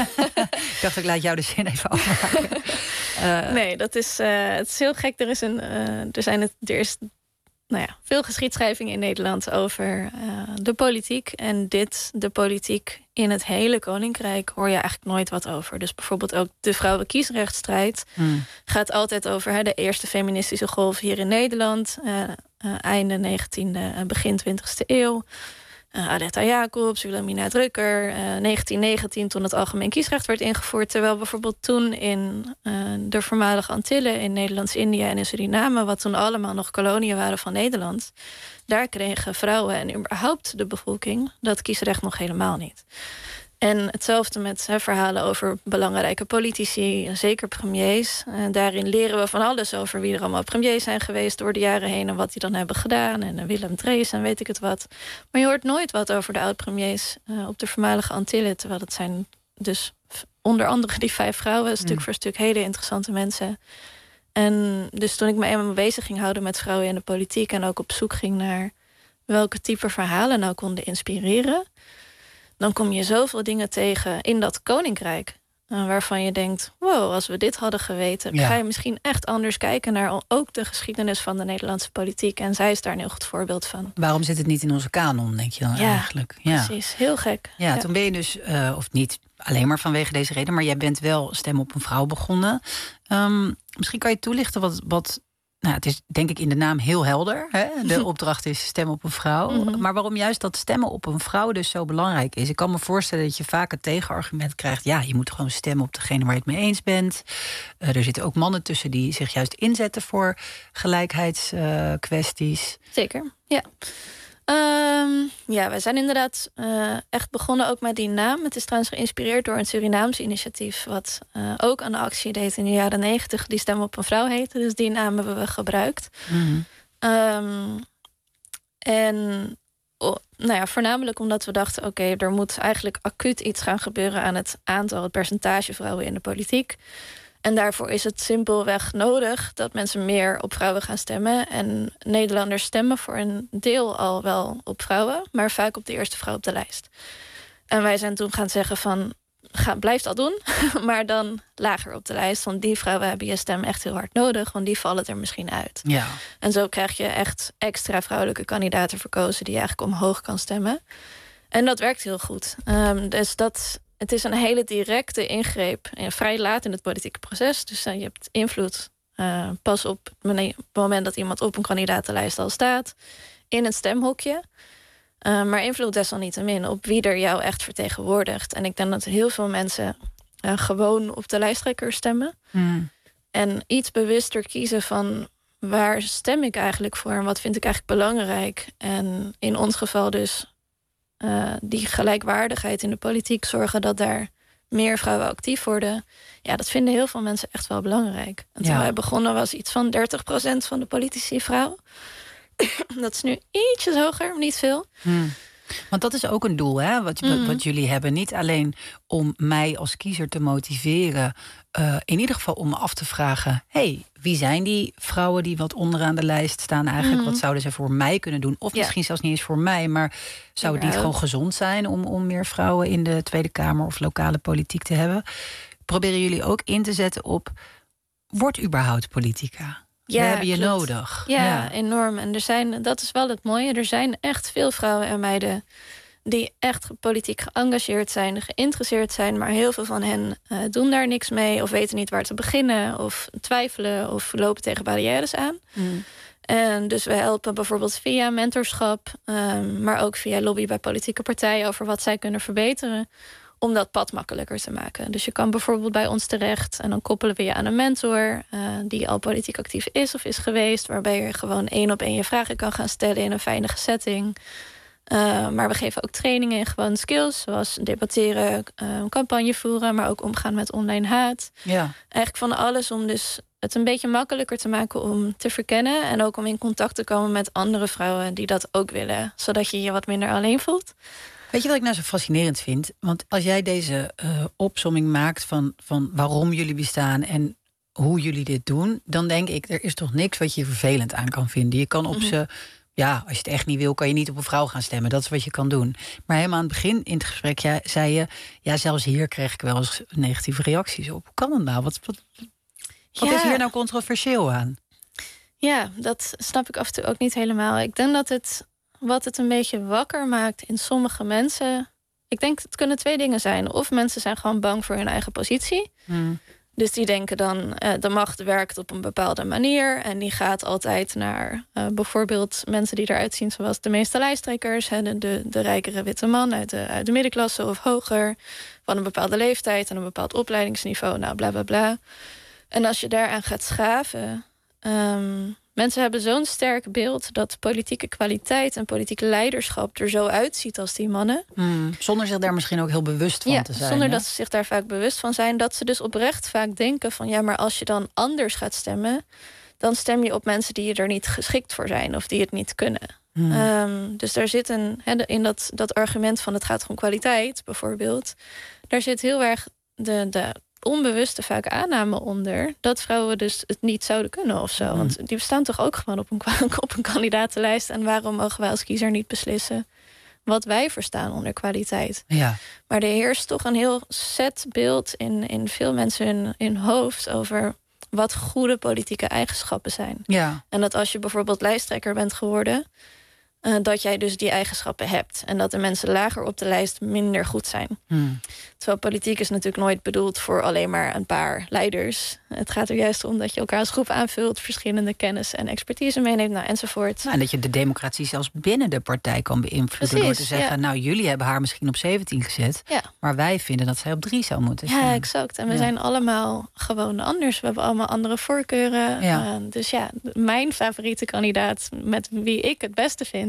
Ik dacht, ik laat jou de zin even afmaken. uh, nee, dat is, uh, het is heel gek. Er is een, uh, er zijn het, er is nou ja, veel geschiedschrijving in Nederland over uh, de politiek. En dit, de politiek in het hele Koninkrijk, hoor je eigenlijk nooit wat over. Dus bijvoorbeeld ook de vrouwenkiesrechtstrijd hmm. gaat altijd over hè, de eerste feministische golf hier in Nederland. Uh, uh, einde negentiende, uh, begin twintigste eeuw. Uh, Aletta Jacobs, Wilhelmina Drucker, uh, negentien negentien toen het algemeen kiesrecht werd ingevoerd. Terwijl bijvoorbeeld toen in uh, de voormalige Antillen, in Nederlands-Indië en in Suriname, wat toen allemaal nog koloniën waren van Nederland, daar kregen vrouwen en überhaupt de bevolking dat kiesrecht nog helemaal niet. En hetzelfde met hè, verhalen over belangrijke politici, zeker premiers. En daarin leren we van alles over wie er allemaal premiers zijn geweest door de jaren heen en wat die dan hebben gedaan. En uh, Willem Drees en weet ik het wat. Maar je hoort nooit wat over de oud-premiers uh, op de voormalige Antillen. Terwijl het zijn dus onder andere die vijf vrouwen, mm. stuk voor stuk hele interessante mensen. En dus toen ik me eenmaal bezig ging houden met vrouwen in de politiek en ook op zoek ging naar welke type verhalen nou konden inspireren, dan kom je zoveel dingen tegen in dat koninkrijk, uh, waarvan je denkt, wow, als we dit hadden geweten, ja. ga je misschien echt anders kijken naar ook de geschiedenis van de Nederlandse politiek. En zij is daar een heel goed voorbeeld van. Waarom zit het niet in onze kanon, denk je dan ja, eigenlijk? Ja, precies. Heel gek. Ja, ja, toen ben je dus, uh, of niet alleen maar vanwege deze reden, maar jij bent wel Stem op een Vrouw begonnen. Um, misschien kan je toelichten wat, wat nou, het is denk ik in de naam heel helder. Hè? De opdracht is stem op een vrouw. Mm-hmm. Maar waarom juist dat stemmen op een vrouw dus zo belangrijk is. Ik kan me voorstellen dat je vaak het tegenargument krijgt. Ja, je moet gewoon stemmen op degene waar je het mee eens bent. Uh, er zitten ook mannen tussen die zich juist inzetten voor gelijkheidskwesties. Uh, Zeker, ja. Um, ja, wij zijn inderdaad uh, echt begonnen ook met die naam. Het is trouwens geïnspireerd door een Surinaams initiatief, wat uh, ook een actie deed in de jaren negentig, die Stem op een Vrouw heette. Dus die naam hebben we gebruikt. Mm-hmm. Um, En oh, nou ja, voornamelijk omdat we dachten... oké, okay, er moet eigenlijk acuut iets gaan gebeuren... aan het aantal, het percentage vrouwen in de politiek. En daarvoor is het simpelweg nodig... dat mensen meer op vrouwen gaan stemmen. En Nederlanders stemmen voor een deel al wel op vrouwen... maar vaak op de eerste vrouw op de lijst. En wij zijn toen gaan zeggen van... Ga, blijf dat doen, maar dan lager op de lijst. Want die vrouwen hebben je stem echt heel hard nodig... want die vallen er misschien uit. Ja. En zo krijg je echt extra vrouwelijke kandidaten verkozen... die je eigenlijk omhoog kan stemmen. En dat werkt heel goed. Um, dus dat, het is een hele directe ingreep... En vrij laat in het politieke proces. Dus uh, je hebt invloed uh, pas op het moment... dat iemand op een kandidatenlijst al staat... in het stemhokje... Uh, maar invloed desalniettemin op wie er jou echt vertegenwoordigt. En ik denk dat heel veel mensen uh, gewoon op de lijsttrekker stemmen. Mm. En iets bewuster kiezen van waar stem ik eigenlijk voor... en wat vind ik eigenlijk belangrijk. En in ons geval dus uh, die gelijkwaardigheid in de politiek... zorgen dat daar meer vrouwen actief worden. Ja, dat vinden heel veel mensen echt wel belangrijk. En toen Ja. wij begonnen was iets van dertig procent van de politici vrouw... Dat is nu ietsjes hoger, maar niet veel. Hmm. Want dat is ook een doel, hè, wat, Mm. wat jullie hebben. Niet alleen om mij als kiezer te motiveren... Uh, in ieder geval om me af te vragen... hey, wie zijn die vrouwen die wat onderaan de lijst staan eigenlijk? Mm. Wat zouden ze voor mij kunnen doen? Of Ja. misschien zelfs niet eens voor mij... maar zou het niet Überhaupt. gewoon gezond zijn... Om, om meer vrouwen in de Tweede Kamer of lokale politiek te hebben? Proberen jullie ook in te zetten op... wordt überhaupt politica? Ja, We hebben je klopt. nodig. Ja, Ja. enorm. En er zijn, dat is wel het mooie. Er zijn echt veel vrouwen en meiden die echt politiek geëngageerd zijn, geïnteresseerd zijn, maar heel veel van hen uh, doen daar niks mee of weten niet waar te beginnen of twijfelen of lopen tegen barrières aan. Mm. En dus we helpen bijvoorbeeld via mentorschap, um, maar ook via lobby bij politieke partijen over wat zij kunnen verbeteren, om dat pad makkelijker te maken. Dus je kan bijvoorbeeld bij ons terecht en dan koppelen we je aan een mentor uh, die al politiek actief is of is geweest, waarbij je gewoon één op één je vragen kan gaan stellen in een veilige setting. Uh, maar we geven ook trainingen in gewoon skills, zoals debatteren, uh, campagne voeren, maar ook omgaan met online haat. Ja. Eigenlijk van alles om dus het een beetje makkelijker te maken om te verkennen en ook om in contact te komen met andere vrouwen die dat ook willen, zodat je je wat minder alleen voelt. Weet je wat ik nou zo fascinerend vind? Want als jij deze uh, opsomming maakt van, van waarom jullie bestaan en hoe jullie dit doen, dan denk ik, er is toch niks wat je vervelend aan kan vinden. Je kan op Mm-hmm. ze, ja, als je het echt niet wil, kan je niet op een vrouw gaan stemmen. Dat is wat je kan doen. Maar helemaal aan het begin in het gesprek ja, zei je, ja, zelfs hier kreeg ik wel eens negatieve reacties op. Hoe kan dat nou? Wat, wat, wat Ja. is hier nou controversieel aan? Ja, dat snap ik af en toe ook niet helemaal. Ik denk dat het wat het een beetje wakker maakt in sommige mensen. Ik denk het kunnen twee dingen zijn. Of mensen zijn gewoon bang voor hun eigen positie. Hmm. Dus die denken dan, uh, de macht werkt op een bepaalde manier. En die gaat altijd naar uh, bijvoorbeeld mensen die eruit zien zoals de meeste lijsttrekkers. Hè, de, de, de rijkere witte man uit de, uit de middenklasse of hoger. Van een bepaalde leeftijd en een bepaald opleidingsniveau. Nou, bla bla bla. En als je daaraan gaat schaven. Um, mensen hebben zo'n sterk beeld dat politieke kwaliteit en politieke leiderschap er zo uitziet als die mannen. Hmm. Zonder zich daar misschien ook heel bewust van ja, te zijn. zonder hè? dat ze zich daar vaak bewust van zijn. Dat ze dus oprecht vaak denken van ja, maar als je dan anders gaat stemmen, dan stem je op mensen die er niet geschikt voor zijn of die het niet kunnen. Hmm. Um, dus daar zit een, he, in dat, dat argument van het gaat om kwaliteit bijvoorbeeld. Daar zit heel erg de, de onbewuste vaak aanname onder dat vrouwen dus het niet zouden kunnen of zo. Hmm. Want die bestaan toch ook gewoon op een, op een kandidatenlijst. En waarom mogen wij als kiezer niet beslissen wat wij verstaan onder kwaliteit? Ja. Maar er heerst toch een heel set beeld in, in veel mensen in, in hoofd over wat goede politieke eigenschappen zijn. Ja. En dat als je bijvoorbeeld lijsttrekker bent geworden, Uh, dat jij dus die eigenschappen hebt. En dat de mensen lager op de lijst minder goed zijn. Hmm. Terwijl politiek is natuurlijk nooit bedoeld voor alleen maar een paar leiders. Het gaat er juist om dat je elkaar als groep aanvult, verschillende kennis en expertise meeneemt, nou, enzovoort. Nou, en dat je de democratie zelfs binnen de partij kan beïnvloeden. Precies, door te zeggen, ja. nou, jullie hebben haar misschien op zeventien gezet. Ja. Maar wij vinden dat zij op drie zou moeten staan. Ja, exact. En we Ja. zijn allemaal gewoon anders. We hebben allemaal andere voorkeuren. Ja. Uh, dus ja, mijn favoriete kandidaat met wie ik het beste vind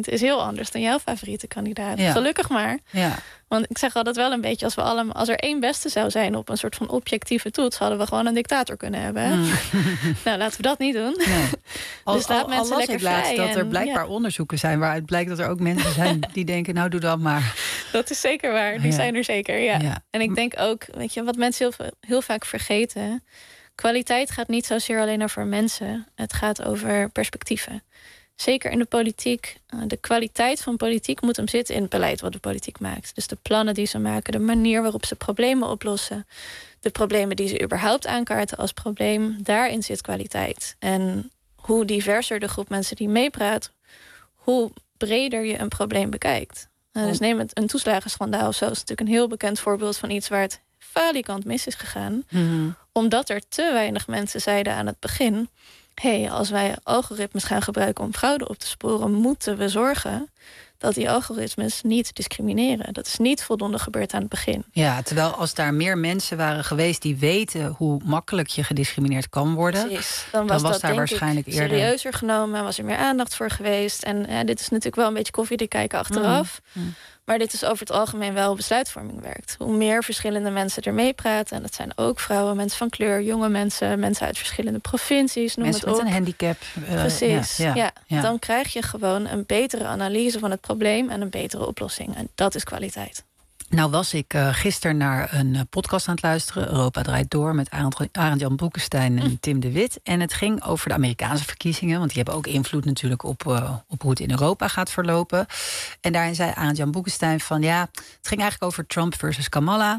vindt... is heel anders dan jouw favoriete kandidaat. Ja. Gelukkig maar. Ja. Want ik zeg altijd wel een beetje... als we allemaal, als er één beste zou zijn op een soort van objectieve toets... hadden we gewoon een dictator kunnen hebben. Hè? Mm. Nou, laten we dat niet doen. Nee. Al, dus laat al, mensen al las lekker ik laatst vrij. dat er en, blijkbaar ja. onderzoeken zijn... waaruit blijkt dat er ook mensen zijn die denken... nou, doe dat maar. Dat is zeker waar. Die ja. zijn er zeker, ja. ja. En ik denk ook, weet je, wat mensen heel, heel vaak vergeten... kwaliteit gaat niet zozeer alleen over mensen. Het gaat over perspectieven. Zeker in de politiek. De kwaliteit van politiek moet hem zitten in het beleid wat de politiek maakt. Dus de plannen die ze maken, de manier waarop ze problemen oplossen... de problemen die ze überhaupt aankaarten als probleem... daarin zit kwaliteit. En hoe diverser de groep mensen die meepraat... hoe breder je een probleem bekijkt. Uh, dus neem het een toeslagenschandaal of zo... is natuurlijk een heel bekend voorbeeld van iets waar het falikant mis is gegaan. Mm-hmm. Omdat er te weinig mensen zeiden aan het begin... hé, hey, als wij algoritmes gaan gebruiken om fraude op te sporen... moeten we zorgen dat die algoritmes niet discrimineren. Dat is niet voldoende gebeurd aan het begin. Ja, terwijl als daar meer mensen waren geweest... die weten hoe makkelijk je gediscrimineerd kan worden... Precies. Dan was, dan was dat daar denk waarschijnlijk ik eerder... serieuzer genomen, was er meer aandacht voor geweest. En ja, dit is natuurlijk wel een beetje koffiedik kijken achteraf... Mm. Mm. Maar dit is over het algemeen wel hoe besluitvorming werkt. Hoe meer verschillende mensen er mee praten... en dat zijn ook vrouwen, mensen van kleur, jonge mensen... mensen uit verschillende provincies, noem mensen het op. met een handicap. Uh, Precies, ja, ja, ja. ja. Dan krijg je gewoon een betere analyse van het probleem... en een betere oplossing. En dat is kwaliteit. Nou was ik uh, gisteren naar een uh, podcast aan het luisteren... Europa draait door met Arend-Jan Boekenstein en mm. Tim de Wit. En het ging over de Amerikaanse verkiezingen... want die hebben ook invloed natuurlijk op, uh, op hoe het in Europa gaat verlopen. En daarin zei Arend-Jan Boekenstein van... ja, het ging eigenlijk over Trump versus Kamala.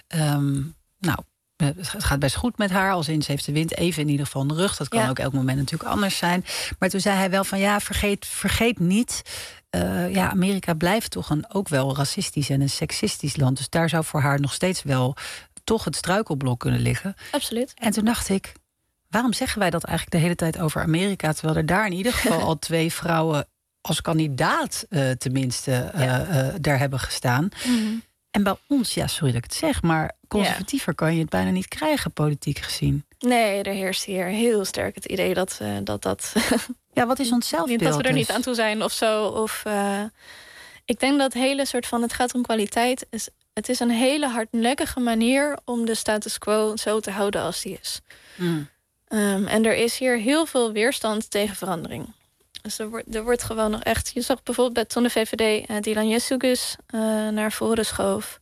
Um, nou... Het gaat best goed met haar, als in ze heeft de wind even in ieder geval in de rug. Dat kan ja. ook elk moment natuurlijk anders zijn. Maar toen zei hij wel van ja, vergeet, vergeet niet... Uh, ja, Amerika blijft toch een ook wel racistisch en een seksistisch land. Dus daar zou voor haar nog steeds wel toch het struikelblok kunnen liggen. Absoluut. En toen dacht ik, waarom zeggen wij dat eigenlijk de hele tijd over Amerika... terwijl er daar in ieder geval al twee vrouwen als kandidaat uh, tenminste uh, ja. uh, daar hebben gestaan... Mm-hmm. En bij ons, ja, sorry dat ik het zeg... maar conservatiever ja. kan je het bijna niet krijgen, politiek gezien. Nee, er heerst hier heel sterk het idee dat uh, dat... dat ja, wat is ons zelfbeeld? Dat we er dus? niet aan toe zijn of zo. Of, uh, ik denk dat hele soort van... het gaat om kwaliteit. Is, het is een hele hardnekkige manier... om de status quo zo te houden als die is. Mm. Um, en er is hier heel veel weerstand tegen verandering. Dus er wordt, er wordt gewoon nog echt... Je zag bijvoorbeeld toen de V V D uh, Dylan Jesugus uh, naar voren schoof.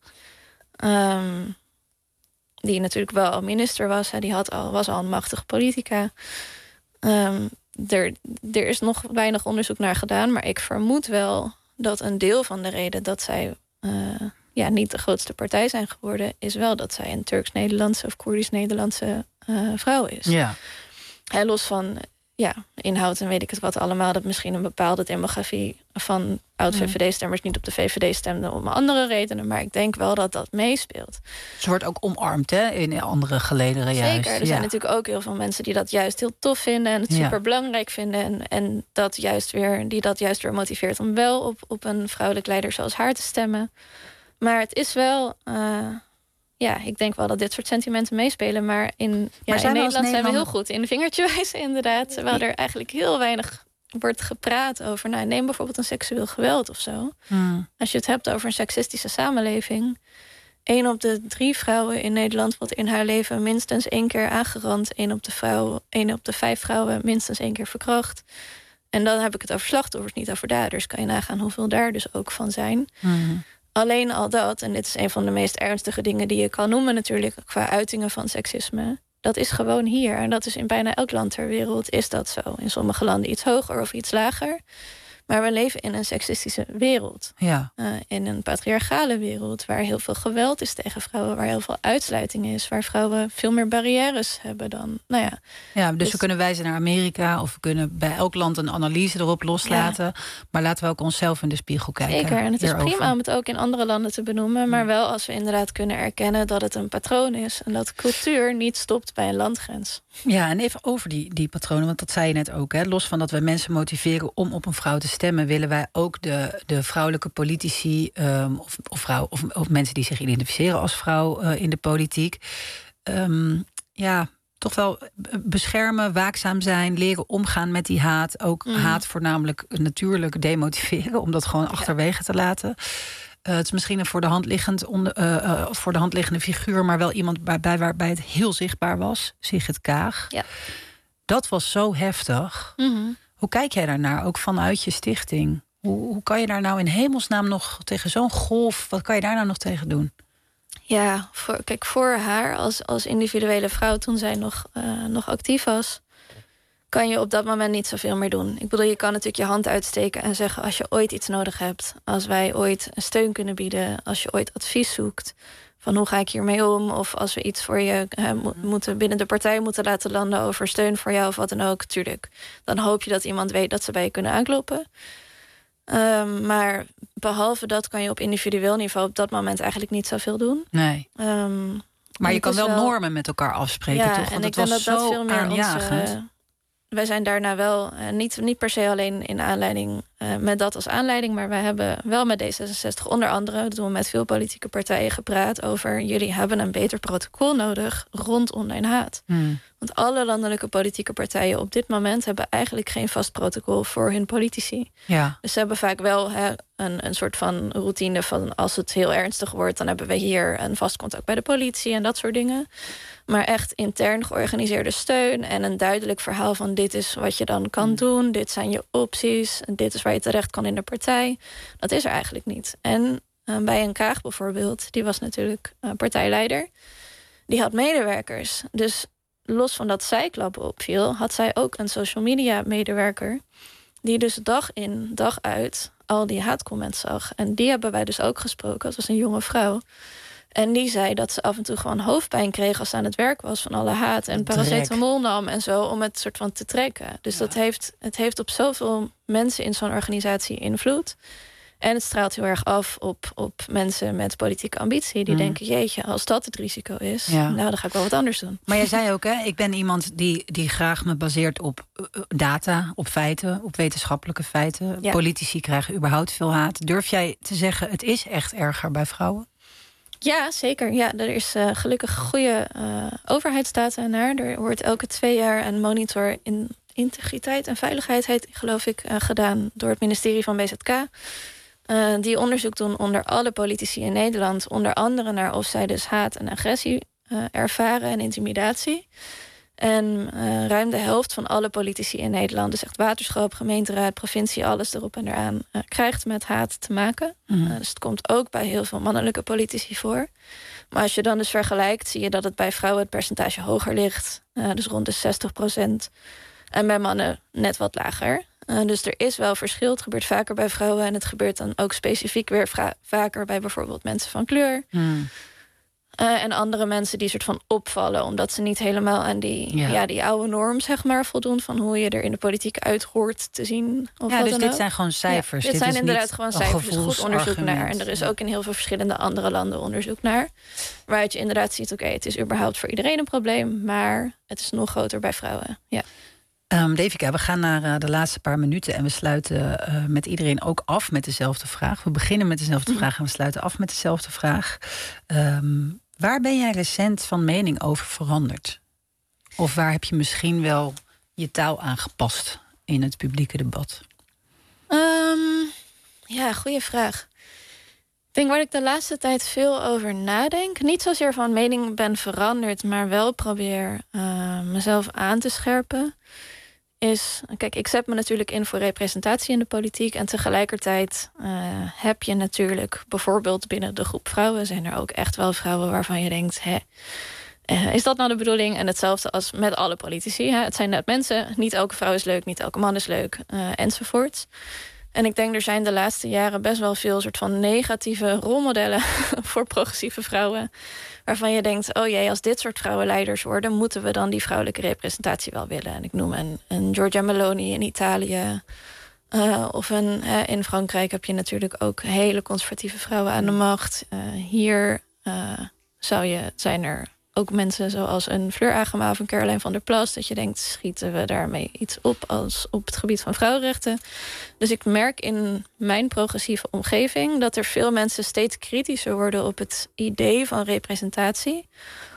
Um, die natuurlijk wel al minister was. Hè, die had al, was al een machtige politica. Um, er, er is nog weinig onderzoek naar gedaan. Maar ik vermoed wel dat een deel van de reden... dat zij uh, ja, niet de grootste partij zijn geworden... is wel dat zij een Turks-Nederlandse of Koerdisch-Nederlandse uh, vrouw is. Ja. Hij los van... Ja, inhoud en weet ik het wat allemaal... dat misschien een bepaalde demografie van oud-V V D-stemmers... niet op de V V D stemden om andere redenen. Maar ik denk wel dat dat meespeelt. Ze wordt ook omarmd, hè, in andere gelederen juist. Zeker, er ja. zijn natuurlijk ook heel veel mensen... die dat juist heel tof vinden en het ja. super belangrijk vinden... En, en dat juist weer, die dat juist weer motiveert... om wel op, op een vrouwelijk leider zoals haar te stemmen. Maar het is wel... Uh, Ja, ik denk wel dat dit soort sentimenten meespelen. Maar in, ja, maar in Nederland zijn we heel goed in de vingertje wijzen, inderdaad. Terwijl er eigenlijk heel weinig wordt gepraat over... Nou, neem bijvoorbeeld een seksueel geweld of zo. Hmm. Als je het hebt over een seksistische samenleving... één op de drie vrouwen in Nederland wordt in haar leven minstens één keer aangerand. Één op de, vrouw, één op de vijf vrouwen minstens één keer verkracht. En dan heb ik het over slachtoffers, niet over daders. Kan je nagaan hoeveel daar dus ook van zijn... Hmm. Alleen al dat, en dit is een van de meest ernstige dingen... die je kan noemen natuurlijk, qua uitingen van seksisme... dat is gewoon hier. En dat is in bijna elk land ter wereld is dat zo. In sommige landen iets hoger of iets lager. Maar we leven in een seksistische wereld. Ja. Uh, in een patriarchale wereld... waar heel veel geweld is tegen vrouwen... waar heel veel uitsluiting is... waar vrouwen veel meer barrières hebben dan... Nou ja, ja, dus, dus we kunnen wijzen naar Amerika... of we kunnen bij elk land een analyse erop loslaten. Ja. Maar laten we ook onszelf in de spiegel kijken. Zeker, en het is hierover. prima om het ook in andere landen te benoemen... maar wel als we inderdaad kunnen erkennen dat het een patroon is... en dat cultuur niet stopt bij een landgrens. Ja, en even over die, die patronen, want dat zei je net ook. Hè. Los van dat we mensen motiveren om op een vrouw te stemmen... willen wij ook de, de vrouwelijke politici... Um, of, of, vrouw, of, of mensen die zich identificeren als vrouw uh, in de politiek... Um, ja, toch wel beschermen, waakzaam zijn, leren omgaan met die haat. Ook mm. haat voornamelijk natuurlijk demotiveren, om dat gewoon ja. achterwege te laten. Uh, het is misschien een voor de hand liggend onder, uh, uh, voor de hand liggende figuur, maar wel iemand bij, bij waarbij het heel zichtbaar was. Sigrid Kaag. Ja. Dat was zo heftig. Mm-hmm. Hoe kijk jij daarnaar, ook vanuit je stichting? Hoe, hoe kan je daar nou in hemelsnaam nog tegen zo'n golf, wat kan je daar nou nog tegen doen? Ja, voor, kijk, voor haar als, als individuele vrouw, toen zij nog, uh, nog actief was, kan je op dat moment niet zoveel meer doen. Ik bedoel, je kan natuurlijk je hand uitsteken en zeggen, als je ooit iets nodig hebt, als wij ooit een steun kunnen bieden, als je ooit advies zoekt van hoe ga ik hiermee om, of als we iets voor je uh, mo- moeten binnen de partij moeten laten landen over steun voor jou of wat dan ook, tuurlijk. Dan hoop je dat iemand weet dat ze bij je kunnen aankloppen. Um, maar behalve dat kan je op individueel niveau op dat moment eigenlijk niet zoveel doen. Nee. Um, maar je kan wel, wel normen met elkaar afspreken, ja, toch? Want en het ik was denk dat zo dat veel meer aanjagend. Onze, wij zijn daarna wel, uh, niet, niet per se alleen in aanleiding, uh, met dat als aanleiding, maar wij hebben wel met D zesenzestig onder andere, dat doen we met veel politieke partijen, gepraat over, jullie hebben een beter protocol nodig rond online haat. Hmm. Want alle landelijke politieke partijen op dit moment hebben eigenlijk geen vast protocol voor hun politici. Ja. Dus ze hebben vaak wel hè, een, een soort van routine van als het heel ernstig wordt, dan hebben we hier een vast contact bij de politie en dat soort dingen. Maar echt intern georganiseerde steun en een duidelijk verhaal van dit is wat je dan kan doen, dit zijn je opties, dit is waar je terecht kan in de partij. Dat is er eigenlijk niet. En uh, bij een Kaag bijvoorbeeld, die was natuurlijk uh, partijleider, die had medewerkers. Dus los van dat zij klappen opviel, had zij ook een social media medewerker die dus dag in, dag uit al die haatcomments zag. En die hebben wij dus ook gesproken. Dat was een jonge vrouw. En die zei dat ze af en toe gewoon hoofdpijn kreeg als ze aan het werk was van alle haat en paracetamol nam en zo om het soort van te trekken. Dus ja. dat heeft, het heeft op zoveel mensen in zo'n organisatie invloed. En het straalt heel erg af op, op mensen met politieke ambitie. Die mm. denken, jeetje, als dat het risico is, ja. nou, dan ga ik wel wat anders doen. Maar jij zei ook, hè, ik ben iemand die, die graag me baseert op data, op feiten, op wetenschappelijke feiten. Ja. Politici krijgen überhaupt veel haat. Durf jij te zeggen, het is echt erger bij vrouwen? Ja, zeker. Ja, er is uh, gelukkig goede uh, overheidsdata naar. Er wordt elke twee jaar een monitor in integriteit en veiligheid, heet, geloof ik, uh, gedaan door het ministerie van B Z K. Uh, die onderzoek doen onder alle politici in Nederland, onder andere naar of zij dus haat en agressie uh, ervaren en intimidatie. En uh, ruim de helft van alle politici in Nederland, dus echt waterschap, gemeenteraad, provincie, alles erop en eraan, uh, krijgt met haat te maken. Mm. Uh, dus het komt ook bij heel veel mannelijke politici voor. Maar als je dan dus vergelijkt, zie je dat het bij vrouwen het percentage hoger ligt. Uh, dus rond de zestig procent. En bij mannen net wat lager. Uh, dus er is wel verschil. Het gebeurt vaker bij vrouwen. En het gebeurt dan ook specifiek weer vra- vaker bij bijvoorbeeld mensen van kleur. Mm. Uh, en andere mensen die soort van opvallen, omdat ze niet helemaal aan die, ja. Ja, die oude norm, zeg maar, voldoen van hoe je er in de politiek uit hoort te zien. Of ja, wat dus dan dit ook. zijn gewoon cijfers. Ja, dit, dit zijn inderdaad gewoon cijfers. Er is goed onderzoek naar. En er is ook in heel veel verschillende andere landen onderzoek naar. Waaruit je inderdaad ziet, oké, okay, het is überhaupt voor iedereen een probleem, maar het is nog groter bij vrouwen. Ja. Um, Devika, we gaan naar uh, de laatste paar minuten en we sluiten uh, met iedereen ook af met dezelfde vraag. We beginnen met dezelfde mm. vraag en we sluiten af met dezelfde vraag. Um, waar ben jij recent van mening over veranderd? Of waar heb je misschien wel je taal aangepast in het publieke debat? Um, ja, goede vraag. Ik denk waar ik de laatste tijd veel over nadenk. Niet zozeer van mening ben veranderd, maar wel probeer uh, mezelf aan te scherpen. Is, kijk, ik zet me natuurlijk in voor representatie in de politiek. En tegelijkertijd uh, heb je natuurlijk bijvoorbeeld binnen de groep vrouwen zijn er ook echt wel vrouwen waarvan je denkt, hè, uh, is dat nou de bedoeling? En hetzelfde als met alle politici. Hè? Het zijn net mensen. Niet elke vrouw is leuk, niet elke man is leuk, uh, enzovoort. En ik denk er zijn de laatste jaren best wel veel soort van negatieve rolmodellen voor progressieve vrouwen. Waarvan je denkt, oh jee, als dit soort vrouwen leiders worden, moeten we dan die vrouwelijke representatie wel willen. En ik noem een, een Giorgia Meloni in Italië. Uh, of een, uh, in Frankrijk heb je natuurlijk ook hele conservatieve vrouwen aan de macht. Uh, hier uh, zou je, zijn er ook mensen zoals een Fleur Agema of een Caroline van der Plas, dat je denkt, schieten we daarmee iets op als op het gebied van vrouwenrechten. Dus ik merk in mijn progressieve omgeving dat er veel mensen steeds kritischer worden op het idee van representatie.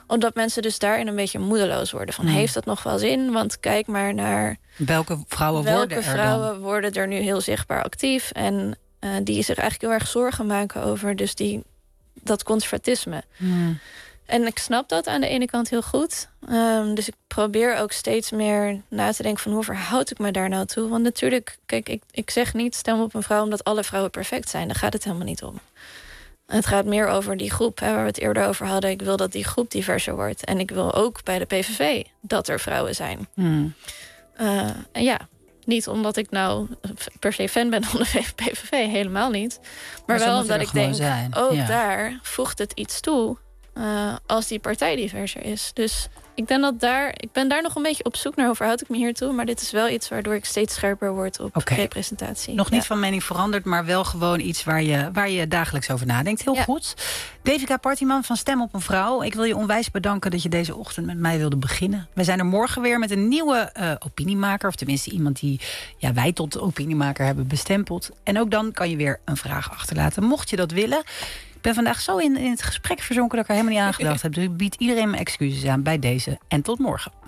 Omdat mensen dus daarin een beetje moedeloos worden. Van, Mm. heeft dat nog wel zin? Want kijk maar naar... Welke vrouwen welke worden er vrouwen dan? worden er nu heel zichtbaar actief. En uh, die zich eigenlijk heel erg zorgen maken over dus die, dat conservatisme. Mm. En ik snap dat aan de ene kant heel goed. Um, dus ik probeer ook steeds meer na te denken van hoe verhoud ik me daar nou toe? Want natuurlijk, kijk, ik, ik zeg niet stem op een vrouw omdat alle vrouwen perfect zijn. Daar gaat het helemaal niet om. Het gaat meer over die groep, hè, waar we het eerder over hadden. Ik wil dat die groep diverser wordt. En ik wil ook bij de P V V dat er vrouwen zijn. Mm. Uh, en ja, niet omdat ik nou per se fan ben van de P V V, helemaal niet. Maar, Maar wel ze omdat moeten er ik denk, gewoon zijn, ook ja. daar voegt het iets toe uh, als die partij diverser is. Dus ik denk dat daar, ik ben daar nog een beetje op zoek naar hoe verhoud ik me hiertoe. Maar dit is wel iets waardoor ik steeds scherper word op Oké. representatie. Nog niet Ja. van mening veranderd, maar wel gewoon iets waar je, waar je dagelijks over nadenkt. Heel Ja. goed. Devika Partieman van Stem op een Vrouw. Ik wil je onwijs bedanken dat je deze ochtend met mij wilde beginnen. We zijn er morgen weer met een nieuwe uh, opiniemaker. Of tenminste iemand die ja, wij tot opiniemaker hebben bestempeld. En ook dan kan je weer een vraag achterlaten. Mocht je dat willen. Ik ben vandaag zo in, in het gesprek verzonken dat ik er helemaal niet aan gedacht heb. Dus ik bied iedereen mijn excuses aan bij deze. En tot morgen.